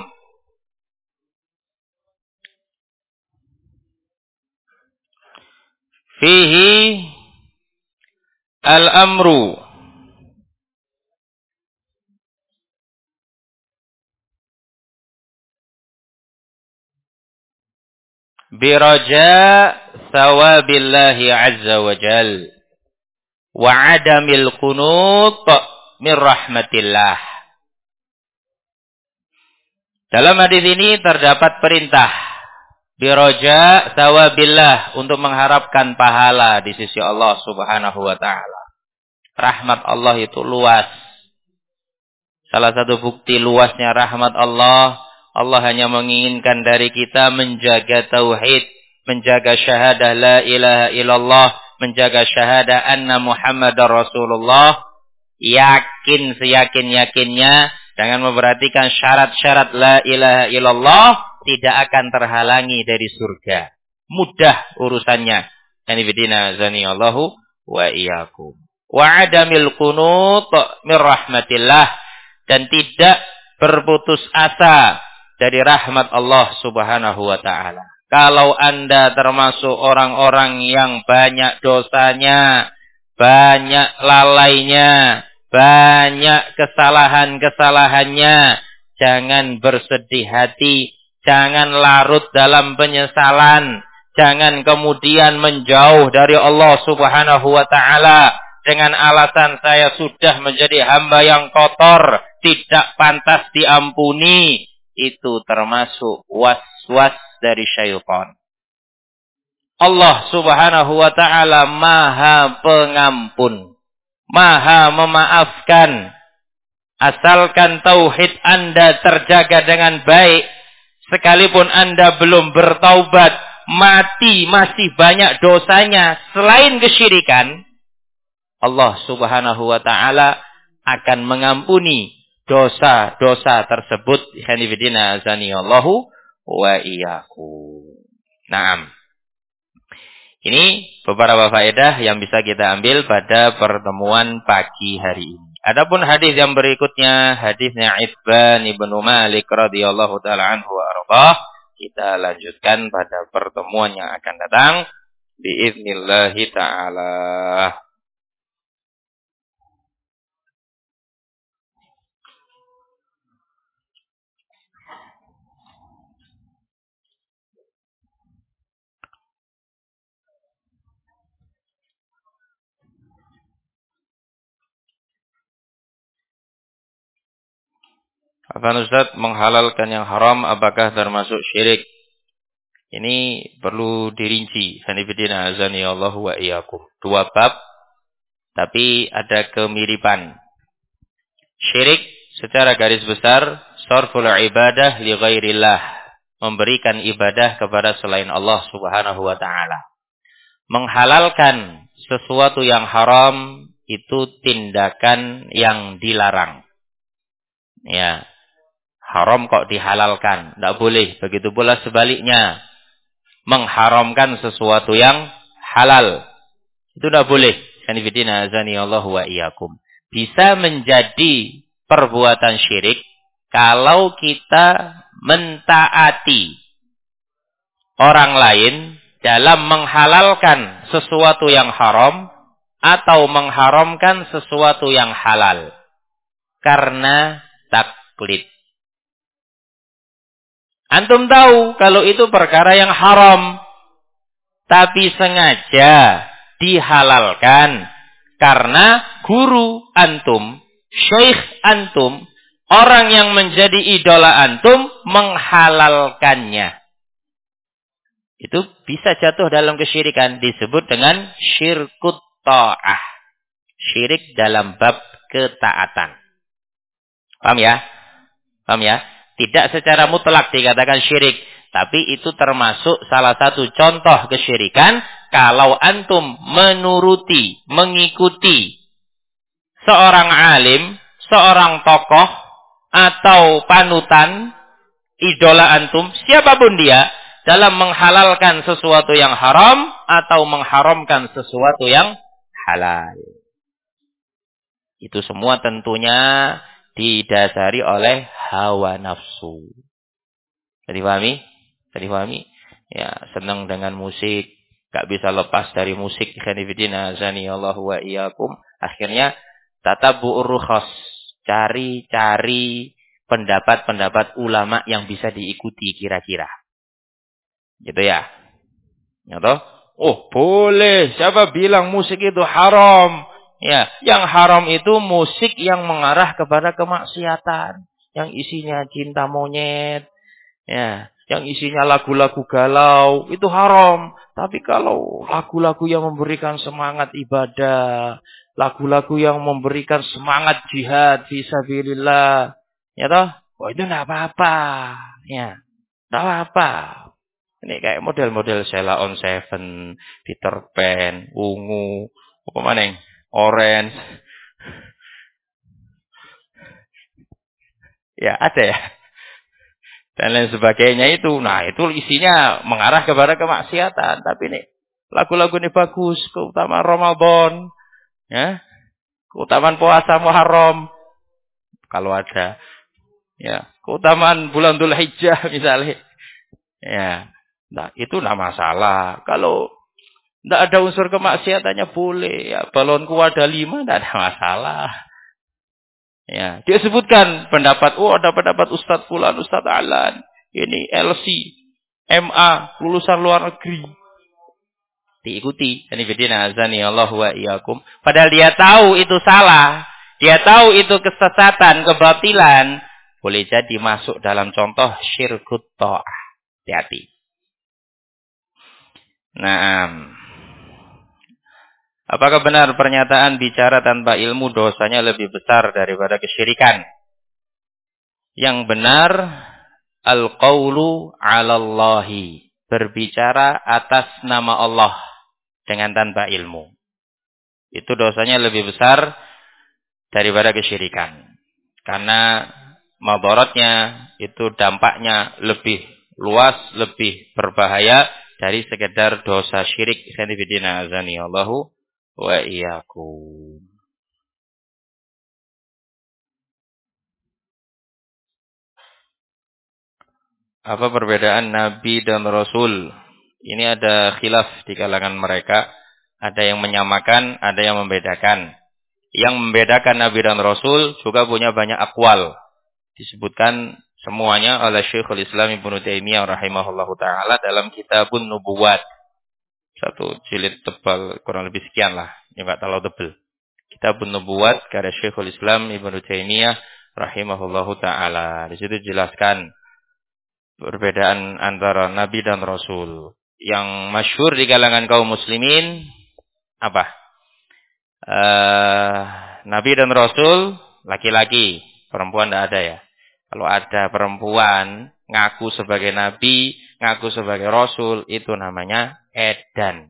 Fihi al-amru biraja thawabillahi azza wa jal wa adamil qunut min rahmatillah. Dalam hadis ini terdapat perintah biraja thawabillah, untuk mengharapkan pahala di sisi Allah Subhanahu wa taala. Rahmat Allah itu luas. Salah satu bukti luasnya rahmat Allah, Allah hanya menginginkan dari kita menjaga tauhid, menjaga syahadah la ilaha illallah, menjaga syahadah anna Muhammadar Rasulullah, yakin seyakin-yakinnya dengan memperhatikan syarat-syarat la ilaha illallah, tidak akan terhalangi dari surga. Mudah urusannya. Hanifidina azani Allahu wa iyyakum. Wa adamil qunut min rahmatillah, dan tidak berputus asa dari rahmat Allah Subhanahu wa taala. Kalau Anda termasuk orang-orang yang banyak dosanya, banyak lalainya, banyak kesalahan-kesalahannya, jangan bersedih hati, jangan larut dalam penyesalan, jangan kemudian menjauh dari Allah Subhanahu wa taala dengan alasan saya sudah menjadi hamba yang kotor, tidak pantas diampuni. Itu termasuk was-was dari syaitan. Allah Subhanahu wa ta'ala Maha Pengampun, Maha Memaafkan. Asalkan tauhid Anda terjaga dengan baik, sekalipun Anda belum bertaubat, mati masih banyak dosanya selain kesyirikan, Allah Subhanahu wa ta'ala akan mengampuni dosa-dosa tersebut. Khanifidina azaniyallahu wa iyyakum. Naam. Ini beberapa faedah yang bisa kita ambil pada pertemuan pagi hari ini. Adapun hadis yang berikutnya, hadisnya Itban ibnu Malik radhiyallahu taala anhu wa ardhah, kita lanjutkan pada pertemuan yang akan datang biiznillah taala. Afan Ustaz, menghalalkan yang haram apakah termasuk syirik? Ini perlu dirinci. Hanifidina azani Allah wa iyyakum. Dua bab, tapi ada kemiripan. Syirik secara garis besar, sarful ibadah li ghairillah. Memberikan ibadah kepada selain Allah Subhanahu wa ta'ala. Menghalalkan sesuatu yang haram, itu tindakan yang dilarang. Ya. Haram kok dihalalkan. Tidak boleh. Begitu pula sebaliknya. Mengharamkan sesuatu yang halal. Itu tidak boleh. Kanifidina azani Allah wa iyyakum. Bisa menjadi perbuatan syirik kalau kita mentaati orang lain dalam menghalalkan sesuatu yang haram atau mengharamkan sesuatu yang halal. Karena taklid. Antum tahu kalau itu perkara yang haram, tapi sengaja dihalalkan karena guru antum, syekh antum, orang yang menjadi idola antum menghalalkannya. Itu bisa jatuh dalam kesyirikan, disebut dengan syirkut ta'ah. Syirik dalam bab ketaatan. Paham ya? Paham ya? Tidak secara mutlak dikatakan syirik. Tapi itu termasuk salah satu contoh kesyirikan. Kalau antum menuruti, mengikuti seorang alim, seorang tokoh, atau panutan, idola antum, siapapun dia, dalam menghalalkan sesuatu yang haram, atau mengharamkan sesuatu yang halal. Itu semua tentunya didasari oleh hawa nafsu. Jadi pahami? Ya, senang dengan musik, gak bisa lepas dari musik. Khanifidina azani Allah wa iyyakum. Akhirnya tatabu'ur rukhas, cari pendapat-pendapat ulama yang bisa diikuti kira-kira. Gitu ya. Ya toh? Oh, boleh. Siapa bilang musik itu haram? Ya, yang haram itu musik yang mengarah kepada kemaksiatan, yang isinya cinta monyet, ya, yang isinya lagu-lagu galau, itu haram. Tapi kalau lagu-lagu yang memberikan semangat ibadah, lagu-lagu yang memberikan semangat jihad fisabilillah, ya toh, oh itu enggak apa-apa, ya, enggak apa-apa. Ini kayak model-model Sheila on Seven, Peter Pan, Ungu, apa mana? Orange. Ya, ada ya. Dan lain sebagainya itu. Nah, itu isinya mengarah kepada kemaksiatan. Tapi nih, lagu-lagu ini bagus. Keutamaan Ramadan. Ya. Keutamaan puasa Muharram. Kalau ada. Ya. Keutamaan bulan Dzulhijjah misalnya. Ya. Nah, itu enggak masalah. Kalau tidak ada unsur kemaksiatannya boleh. Ya, balonku ada 5, tidak ada masalah. Ya, dia sebutkan pendapat, ada pendapat Ustadz Fulan, Ustadz Alan. Ini LC, MA, lulusan luar negeri. Diikuti. Ini bidina azani Allah wa iyyakum. Padahal dia tahu itu salah. Dia tahu itu kesesatan, kebatilan. Boleh jadi masuk dalam contoh syirkut ta'ah. Hati-hati. Naam. Apakah benar pernyataan bicara tanpa ilmu dosanya lebih besar daripada kesyirikan? Yang benar, al-qawlu 'alallahi. Berbicara atas nama Allah dengan tanpa ilmu. Itu dosanya lebih besar daripada kesyirikan. Karena madaratnya itu dampaknya lebih luas, lebih berbahaya dari sekedar dosa syirik. Sanibidina azani Allahu wa iyyakum. Apa perbedaan Nabi dan Rasul? Ini ada khilaf di kalangan mereka. Ada yang menyamakan, ada yang membedakan. Yang membedakan Nabi dan Rasul juga punya banyak akwal. Disebutkan semuanya oleh Syekhul Islam Ibnu Taimiyah rahimahullahu taala dalam Kitabun Nubuwat. Satu jilid tebal, kurang lebih sekian lah. Ini enggak terlalu tebal. Kitabun Nubuwat karya Syekhul Islam Ibnu Taimiyah rahimahullahu taala. Di situ dijelaskan perbedaan antara Nabi dan Rasul. Yang masyhur di kalangan kaum muslimin apa? Nabi dan Rasul laki-laki, perempuan tidak ada ya. Kalau ada perempuan ngaku sebagai Nabi, ngaku sebagai Rasul, itu namanya edan.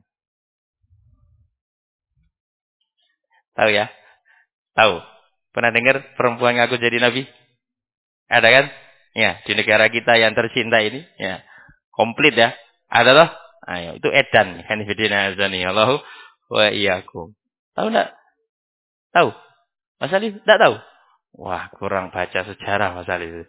Tahu ya? Tahu? Pernah dengar perempuan ngaku jadi Nabi? Ada kan? Ya, di negara kita yang tercinta ini, ya. Komplit ya. Ada toh? Ayo, itu edan. Hanifidina azani Allahu wa iyyakum. Tahu enggak? Tahu? Mas Ali enggak tahu? Wah, kurang baca sejarah Mas Ali.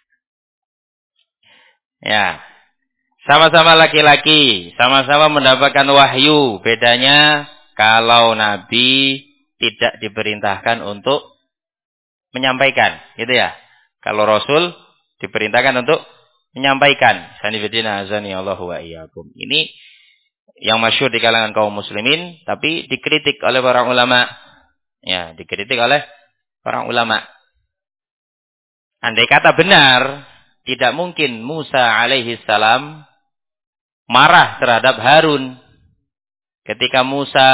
Ya. Sama-sama laki-laki, sama-sama mendapatkan wahyu. Bedanya kalau Nabi tidak diperintahkan untuk menyampaikan, gitu ya. Kalau Rasul diperintahkan untuk menyampaikan. Sanibidina azani Allahu wa iyyakum. Ini yang masyhur di kalangan kaum muslimin, tapi dikritik oleh para ulama. Ya, dikritik oleh para ulama. Andai kata benar, tidak mungkin Musa alaihi salam marah terhadap Harun. Ketika Musa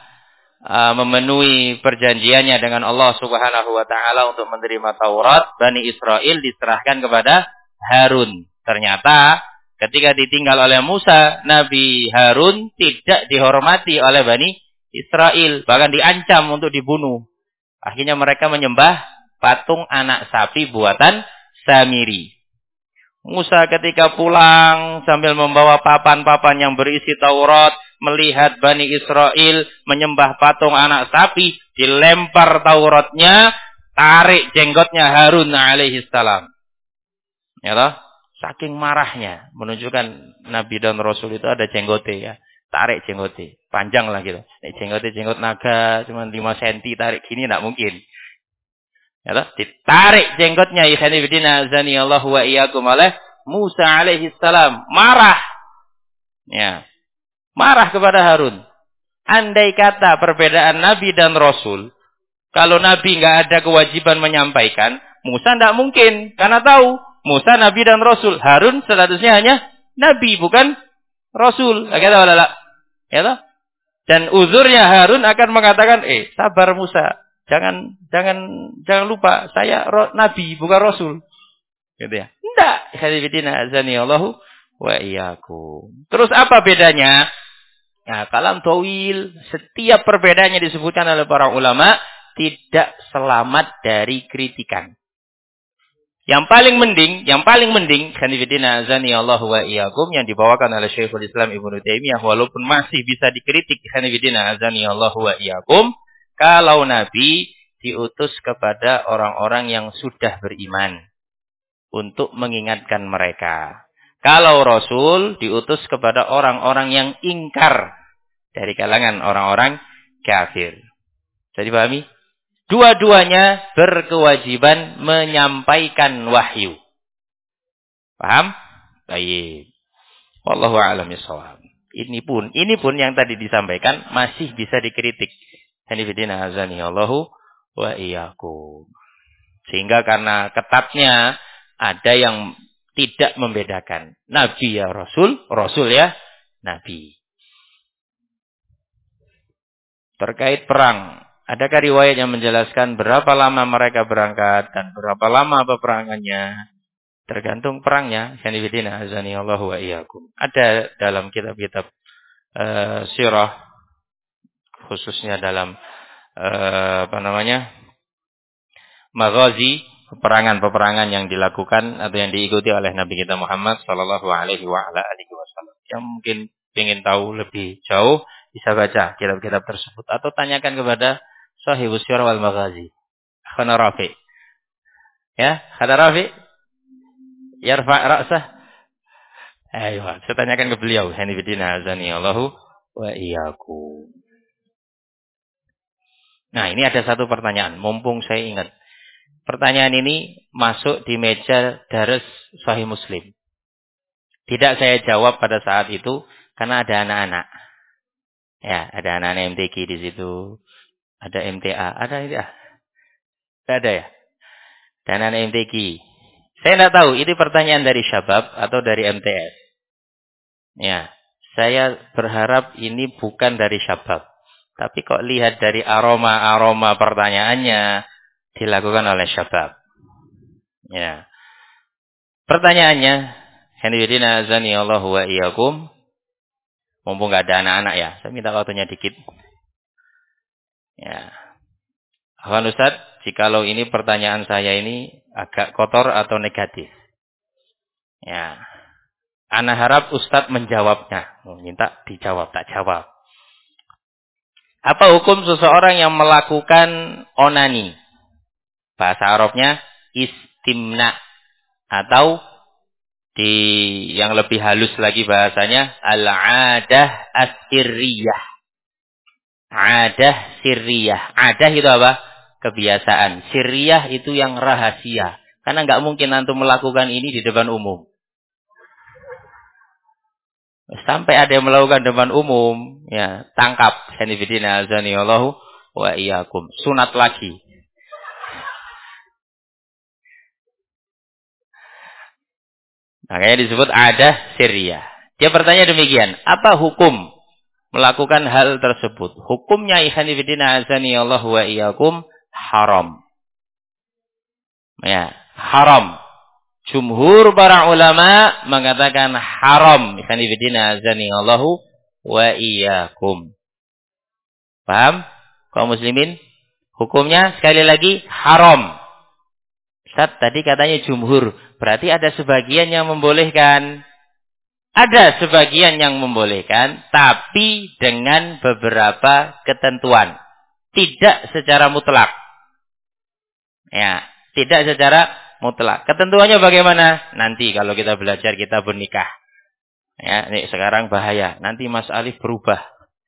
memenuhi perjanjiannya dengan Allah Subhanahu wa taala untuk menerima Taurat, Bani Israel diserahkan kepada Harun. Ternyata ketika ditinggal oleh Musa, Nabi Harun tidak dihormati oleh Bani Israel, bahkan diancam untuk dibunuh. Akhirnya mereka menyembah patung anak sapi buatan Samiri. Musa ketika pulang sambil membawa papan-papan yang berisi Taurat, melihat Bani Israel menyembah patung anak sapi, dilempar Tauratnya, tarik jenggotnya Harun alaihi salam. Ya toh? Saking marahnya, menunjukkan Nabi dan Rasul itu ada jenggote ya. Tarik jenggote, panjang lah gitu. Jenggote jenggot naga cuma 5 cm, tarik gini enggak mungkin. Ya toh? Ditarik jenggotnya ikhwanifidina azani Allah wa iyyakum oleh Musa alaihi salam. Marah. Ya. Marah kepada Harun. Andai kata perbedaan Nabi dan Rasul, kalau Nabi enggak ada kewajiban menyampaikan, Musa enggak mungkin. Karena tahu, Musa Nabi dan Rasul. Harun statusnya hanya Nabi, bukan Rasul. Ya toh? Dan uzurnya Harun akan mengatakan, sabar Musa. Jangan lupa, saya Nabi, bukan Rasul. Gitu ya. Enggak. Hadifidina azani Allahu wa iyyakum. Terus apa bedanya? Nah, kalam tawil, setiap perbedaannya disebutkan oleh para ulama, tidak selamat dari kritikan. Yang paling mending, hadifidina azani Allahu wa iyyakum, yang dibawakan oleh Syekhul Islam Ibnu Taimiyah, walaupun masih bisa dikritik, hadifidina azani Allahu wa iyyakum, kalau Nabi diutus kepada orang-orang yang sudah beriman untuk mengingatkan mereka. Kalau Rasul diutus kepada orang-orang yang ingkar dari kalangan orang-orang kafir. Bisa dipahami? Dua-duanya berkewajiban menyampaikan wahyu. Paham? Baik. Wallahu a'lam bishawab. Ini pun yang tadi disampaikan masih bisa dikritik. Hanifidina azani Allahu wa iyyakum. Sehingga karena ketatnya ada yang tidak membedakan. Nabi ya Rasul, Rasul ya Nabi. terkait perang. Adakah riwayat yang menjelaskan berapa lama mereka berangkat dan berapa lama peperangannya? Tergantung perangnya. Sanibidina azani Allah wa iyyakum. Ada dalam kitab-kitab sirah, khususnya dalam maghazi, peperangan-peperangan yang dilakukan atau yang diikuti oleh Nabi kita Muhammad sallallahu alaihi wasallam. Yang mungkin ingin tahu lebih jauh bisa baca kitab-kitab tersebut atau tanyakan kepada Shahihus Sirah wal Maghazi. Khana Rafi. Ya, Khana Rafi. Yarfa' ra'sah. Ayo, saya tanyakan ke beliau. Hanifidina azani Allahu wa iyyakum. Nah, ini ada satu pertanyaan. Mumpung saya ingat. Pertanyaan ini masuk di meja daras Sahih Muslim. Tidak saya jawab pada saat itu karena ada anak-anak. Ya, ada anak-anak MTQ di situ. Ada MTA. Ada tidak? Tidak ada ya? Dan anak MTQ. Saya tidak tahu ini pertanyaan dari Syabab atau dari MTS. Ya, saya berharap ini bukan dari Syabab. Tapi kok lihat dari aroma-aroma pertanyaannya dilakukan oleh Syabab. Ya. Pertanyaannya, Hanifidina azani Allah wa iyyakum. Mumpung nggak ada anak-anak ya, saya minta waktunya dikit. Ya. Akhwan Ustaz, jikalau ini pertanyaan saya ini agak kotor atau negatif. Ya. Ana harap Ustaz menjawabnya. Minta dijawab, tak jawab. Apa hukum seseorang yang melakukan onani? Bahasa Arabnya istimna. Atau yang lebih halus lagi bahasanya al-adah as-sirriyah. Adah sirriyah. Adah itu apa? Kebiasaan. Sirriyah itu yang rahasia. Karena nggak mungkin antum melakukan ini di depan umum. Sampai ada yang melakukan depan umum, ya tangkap. Hanifidina azani Allahu wa iyyakum. Sunat lagi. Makanya disebut adah sirriyah. Dia bertanya demikian, apa hukum melakukan hal tersebut? Hukumnya hanifidina azani Allahu wa iyyakum haram. Ya, haram. Jumhur para ulama mengatakan haram. Hanifidina azani Allahu wa iyyakum. Paham? Kaum muslimin? Hukumnya sekali lagi haram. Ustaz, tadi katanya jumhur. Berarti ada sebagian yang membolehkan. Ada sebagian yang membolehkan. Tapi dengan beberapa ketentuan. Tidak secara mutlak. Ya, tidak secara mutlak. Ketentuannya bagaimana? Nanti kalau kita belajar kita bernikah. Ya, ini sekarang bahaya. Nanti Mas Alif berubah.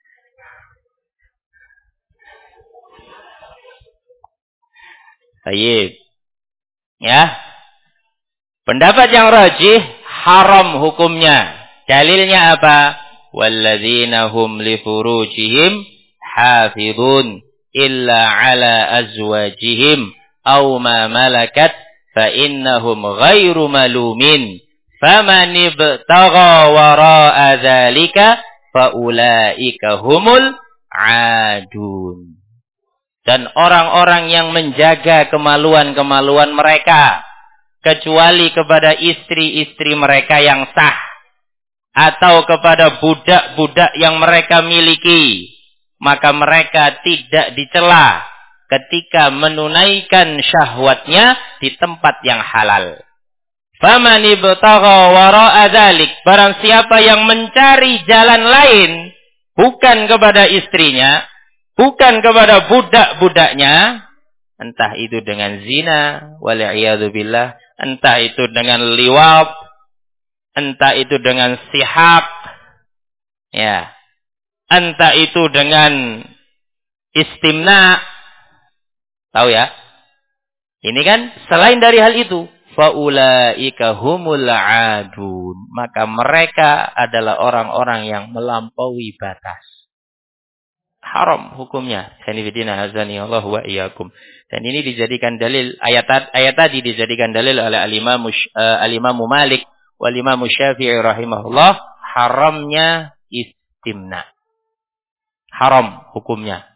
Baik. Ya. Pendapat yang rajih haram hukumnya. Dalilnya apa? Walladzina hum li furujihim hafizun illa ala azwajihim aw ma malakat fa innahum ghairu malumin. Faman ibtagha wara'a dzalika fa ulaika humul adun. Dan orang-orang yang menjaga kemaluan-kemaluan mereka kecuali kepada istri-istri mereka yang sah atau kepada budak-budak yang mereka miliki, maka mereka tidak dicela ketika menunaikan syahwatnya di tempat yang halal. Faman ibtagha wara'a dzalik, barang siapa yang mencari jalan lain bukan kepada istrinya, bukan kepada budak-budaknya, entah itu dengan zina, wal'iyadzubillah, entah itu dengan liwat, entah itu dengan sihab, ya, entah itu dengan istimna, tahu ya? Ini kan selain dari hal itu, faulaika humul adun, maka mereka adalah orang-orang yang melampaui batas. Haram hukumnya. Hanifidina azani Allah wa iyyakum. Dan ini dijadikan dalil, ayat tadi dijadikan dalil oleh al-Imam Malik wal Imam Syafi'i rahimahullah, haramnya istimna. Haram hukumnya.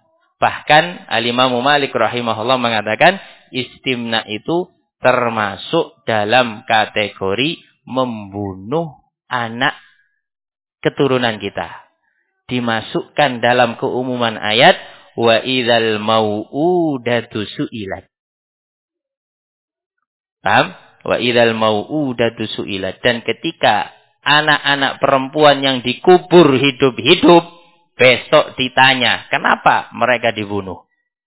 Bahkan Al-Imam Malik rahimahullah mengatakan istimna itu termasuk dalam kategori membunuh anak keturunan kita. Dimasukkan dalam keumuman ayat wa idzal mau'udatu su'ilat. Paham? Wa idzal mau'udatu su'ilat. Dan ketika anak-anak perempuan yang dikubur hidup-hidup besok ditanya, kenapa mereka dibunuh?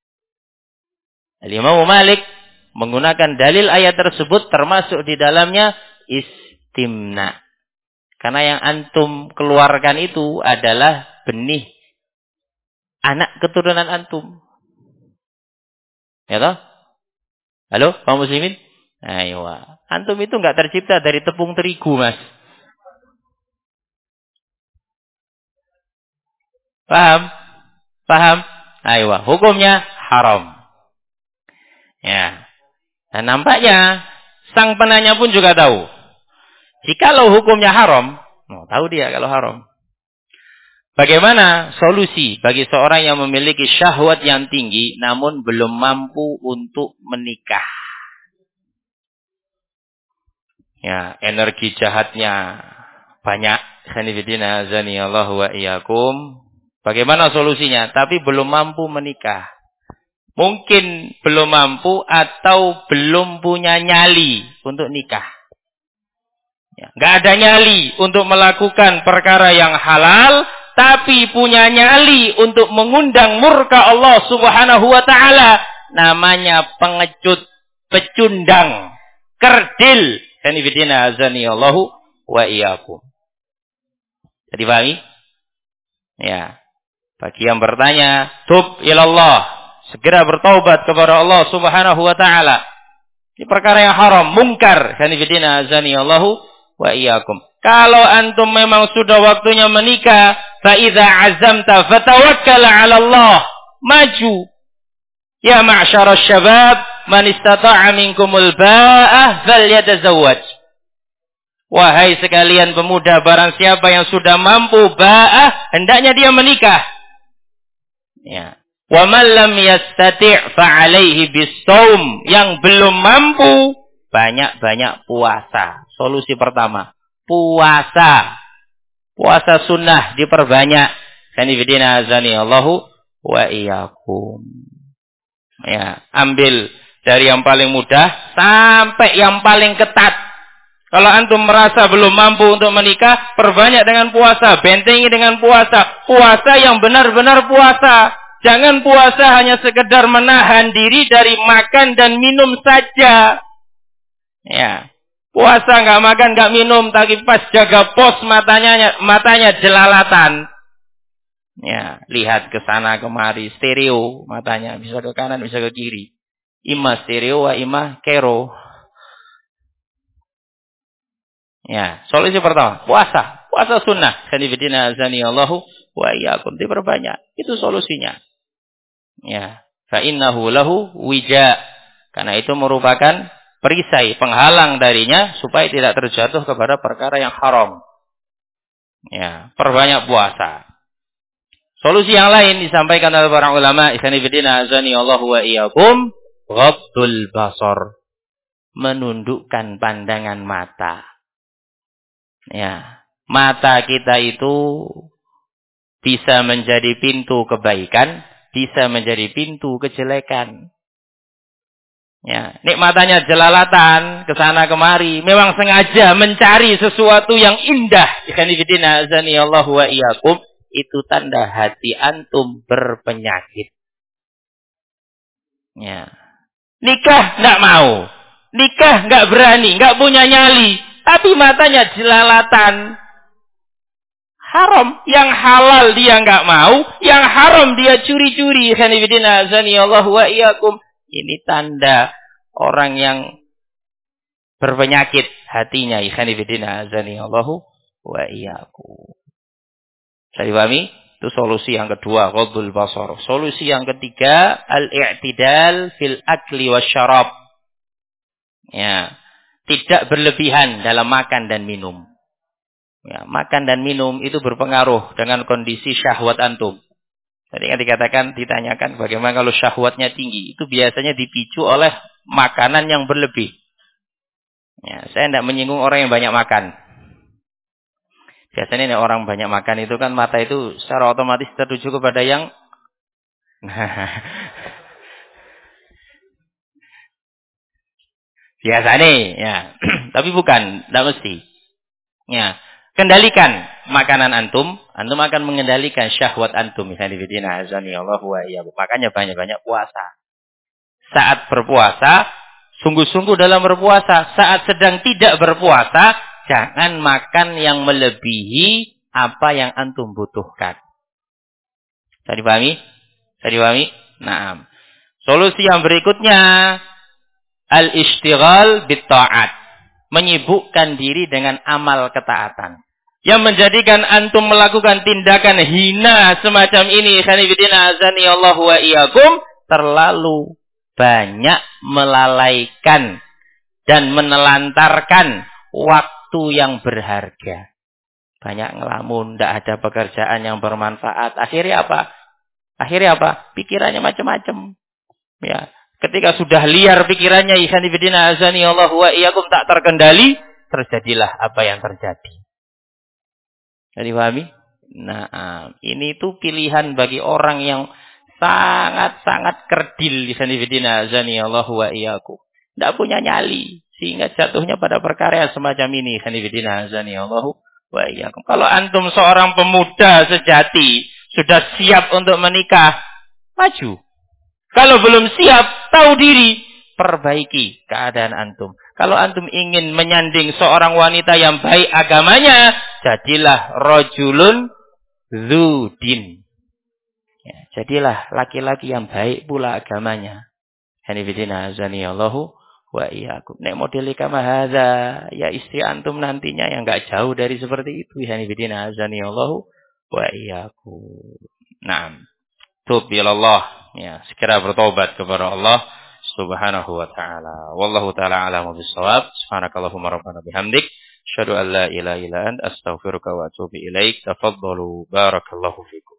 Imam Malik menggunakan dalil ayat tersebut termasuk di dalamnya istimna. Karena yang antum keluarkan itu adalah benih anak keturunan antum. Ya toh? Halo, kaum muslimin? Ayo. Antum itu enggak tercipta dari tepung terigu, Mas. Paham? Paham? Ayo, hukumnya haram. Ya. Dan nampaknya sang penanya pun juga tahu. Jikalau hukumnya haram, tahu dia kalau haram. Bagaimana solusi bagi seorang yang memiliki syahwat yang tinggi namun belum mampu untuk menikah? Ya, energi jahatnya banyak. Sanifidina azanillahu wa iyyakum. Bagaimana solusinya? Tapi belum mampu menikah. Mungkin belum mampu atau belum punya nyali untuk nikah. Ya, nggak ada nyali untuk melakukan perkara yang halal, tapi punya nyali untuk mengundang murka Allah Subhanahu wa taala. Namanya pengecut, pecundang, kerdil. Sanifidina azanillahu wa iyyakum. Jadi pahami? Ya. Bagi yang bertanya, tub ilallah, segera bertaubat kepada Allah Subhanahu wa taala. Ini perkara yang haram, mungkar. Sanifidina azanillahu wa iyyakum. Kalau antum memang sudah waktunya menikah, fa idza azamta fatawakkal 'ala Allah. Maju. Ya ma'syarasy syabab, man istata'a minkumul ba'ah falyatazawwaj. Wahai sekalian pemuda, barang siapa yang sudah mampu ba'ah, hendaknya dia menikah. Ya. Wa man lam yastati' fa 'alaihi bis-shaum. Yang belum mampu, banyak-banyak puasa. Solusi pertama, puasa. Puasa sunnah diperbanyak. Sanifidina azanillahu wa iyyakum. Ya, ambil dari yang paling mudah sampai yang paling ketat. Kalau antum merasa belum mampu untuk menikah, perbanyak dengan puasa, bentengi dengan puasa. Puasa yang benar-benar puasa. Jangan puasa hanya sekedar menahan diri dari makan dan minum saja. Ya, puasa nggak makan nggak minum, tapi pas jaga pos matanya jelalatan. Ya, lihat ke sana kemari, stereo matanya, bisa ke kanan bisa ke kiri. Ima stereo wa ima kero. Ya, solusi pertama puasa, puasa sunnah. Sanifidina azanillahu wa iyyakum, diperbanyak. Itu solusinya. Ya, fa innahu lahu wija. Karena itu merupakan perisai, penghalang darinya supaya tidak terjatuh kepada perkara yang haram. Ya, perbanyak puasa. Solusi yang lain disampaikan oleh para ulama, ikhwanifidina azanillahu wa iyyakum, ghaddul basar, menundukkan pandangan mata. Ya, mata kita itu bisa menjadi pintu kebaikan, bisa menjadi pintu kejelekan. Ya, nikmatanya jelalatan kesana kemari, memang sengaja mencari sesuatu yang indah. Ikhwanifidina azanillahu wa iyyakum, itu tanda hati antum berpenyakit. Ya. Nikah nggak mau, nikah nggak berani, nggak punya nyali, tapi matanya jelalatan. Haram, yang halal dia nggak mau, yang haram dia curi-curi. Ikhwanifidina azanillahu wa iyyakum. Ini tanda orang yang berpenyakit hatinya. Ikhwanifidina azanillahu wa iyyakum. Saya dipahami? Itu solusi yang kedua, ghaddul basar. Solusi yang ketiga, al-i'tidal fil akli wasyarab. Ya, tidak berlebihan dalam makan dan minum. Ya, makan dan minum itu berpengaruh dengan kondisi syahwat antum. Tadi kan ditanyakan bagaimana kalau syahwatnya tinggi. Itu biasanya dipicu oleh makanan yang berlebih. Ya, saya tidak menyinggung orang yang banyak makan. Biasanya orang banyak makan itu kan mata itu secara otomatis tertuju kepada yang biasa nih, ya. Tapi bukan, tidak mesti. Ya, kendalikan makanan antum akan mengendalikan syahwat antum. Misalnya Allah wa iyyakum. Makanya banyak-banyak puasa. Saat berpuasa, sungguh-sungguh dalam berpuasa. Saat sedang tidak berpuasa, jangan makan yang melebihi apa yang antum butuhkan. Saya dipahami? Nah, solusi yang berikutnya, al-ishtighal bit-ta'at. Menyibukkan diri dengan amal ketaatan. Yang menjadikan antum melakukan tindakan hina semacam ini, khanifidina azani Allah wa iyyakum, terlalu banyak melalaikan dan menelantarkan waktu yang berharga. Banyak ngelamun, tidak ada pekerjaan yang bermanfaat. Akhirnya apa? Pikirannya macam-macam. Ya, ketika sudah liar pikirannya, ikhwanifidina azani Allah wa iyyakum, tak terkendali, terjadilah apa yang terjadi. Jadi pahami? Nah, ini tuh pilihan bagi orang yang sangat-sangat kerdil, ikhwanifidina azani Allah wa iyyakum. Tidak punya nyali, sehingga jatuhnya pada perkara yang semacam ini, ikhwanifidina azani Allah wa iyyakum. Kalau antum seorang pemuda sejati, sudah siap untuk menikah, maju. Kalau belum siap, tahu diri, perbaiki keadaan antum. Kalau antum ingin menyanding seorang wanita yang baik agamanya, jadilah rajulun dzudin. Ya, jadilah laki-laki yang baik pula agamanya. Hanifidina azani Allahu wa iyyakum. Nek modeli kama hadza, ya istri antum nantinya yang enggak jauh dari seperti itu. Hanifidina azani Allahu wa iyyakum. Naam. Tub ilallah, ya, segera bertobat kepada Allah Subhanahu wa taala. Wallahu taala a'lamu bissawab. Subhanakallahumma rabbana bihamdik, asyhadu an la ilaha illa anta, astaghfiruka wa atubu ilaik. Tafaddalu, barakallahu fikum.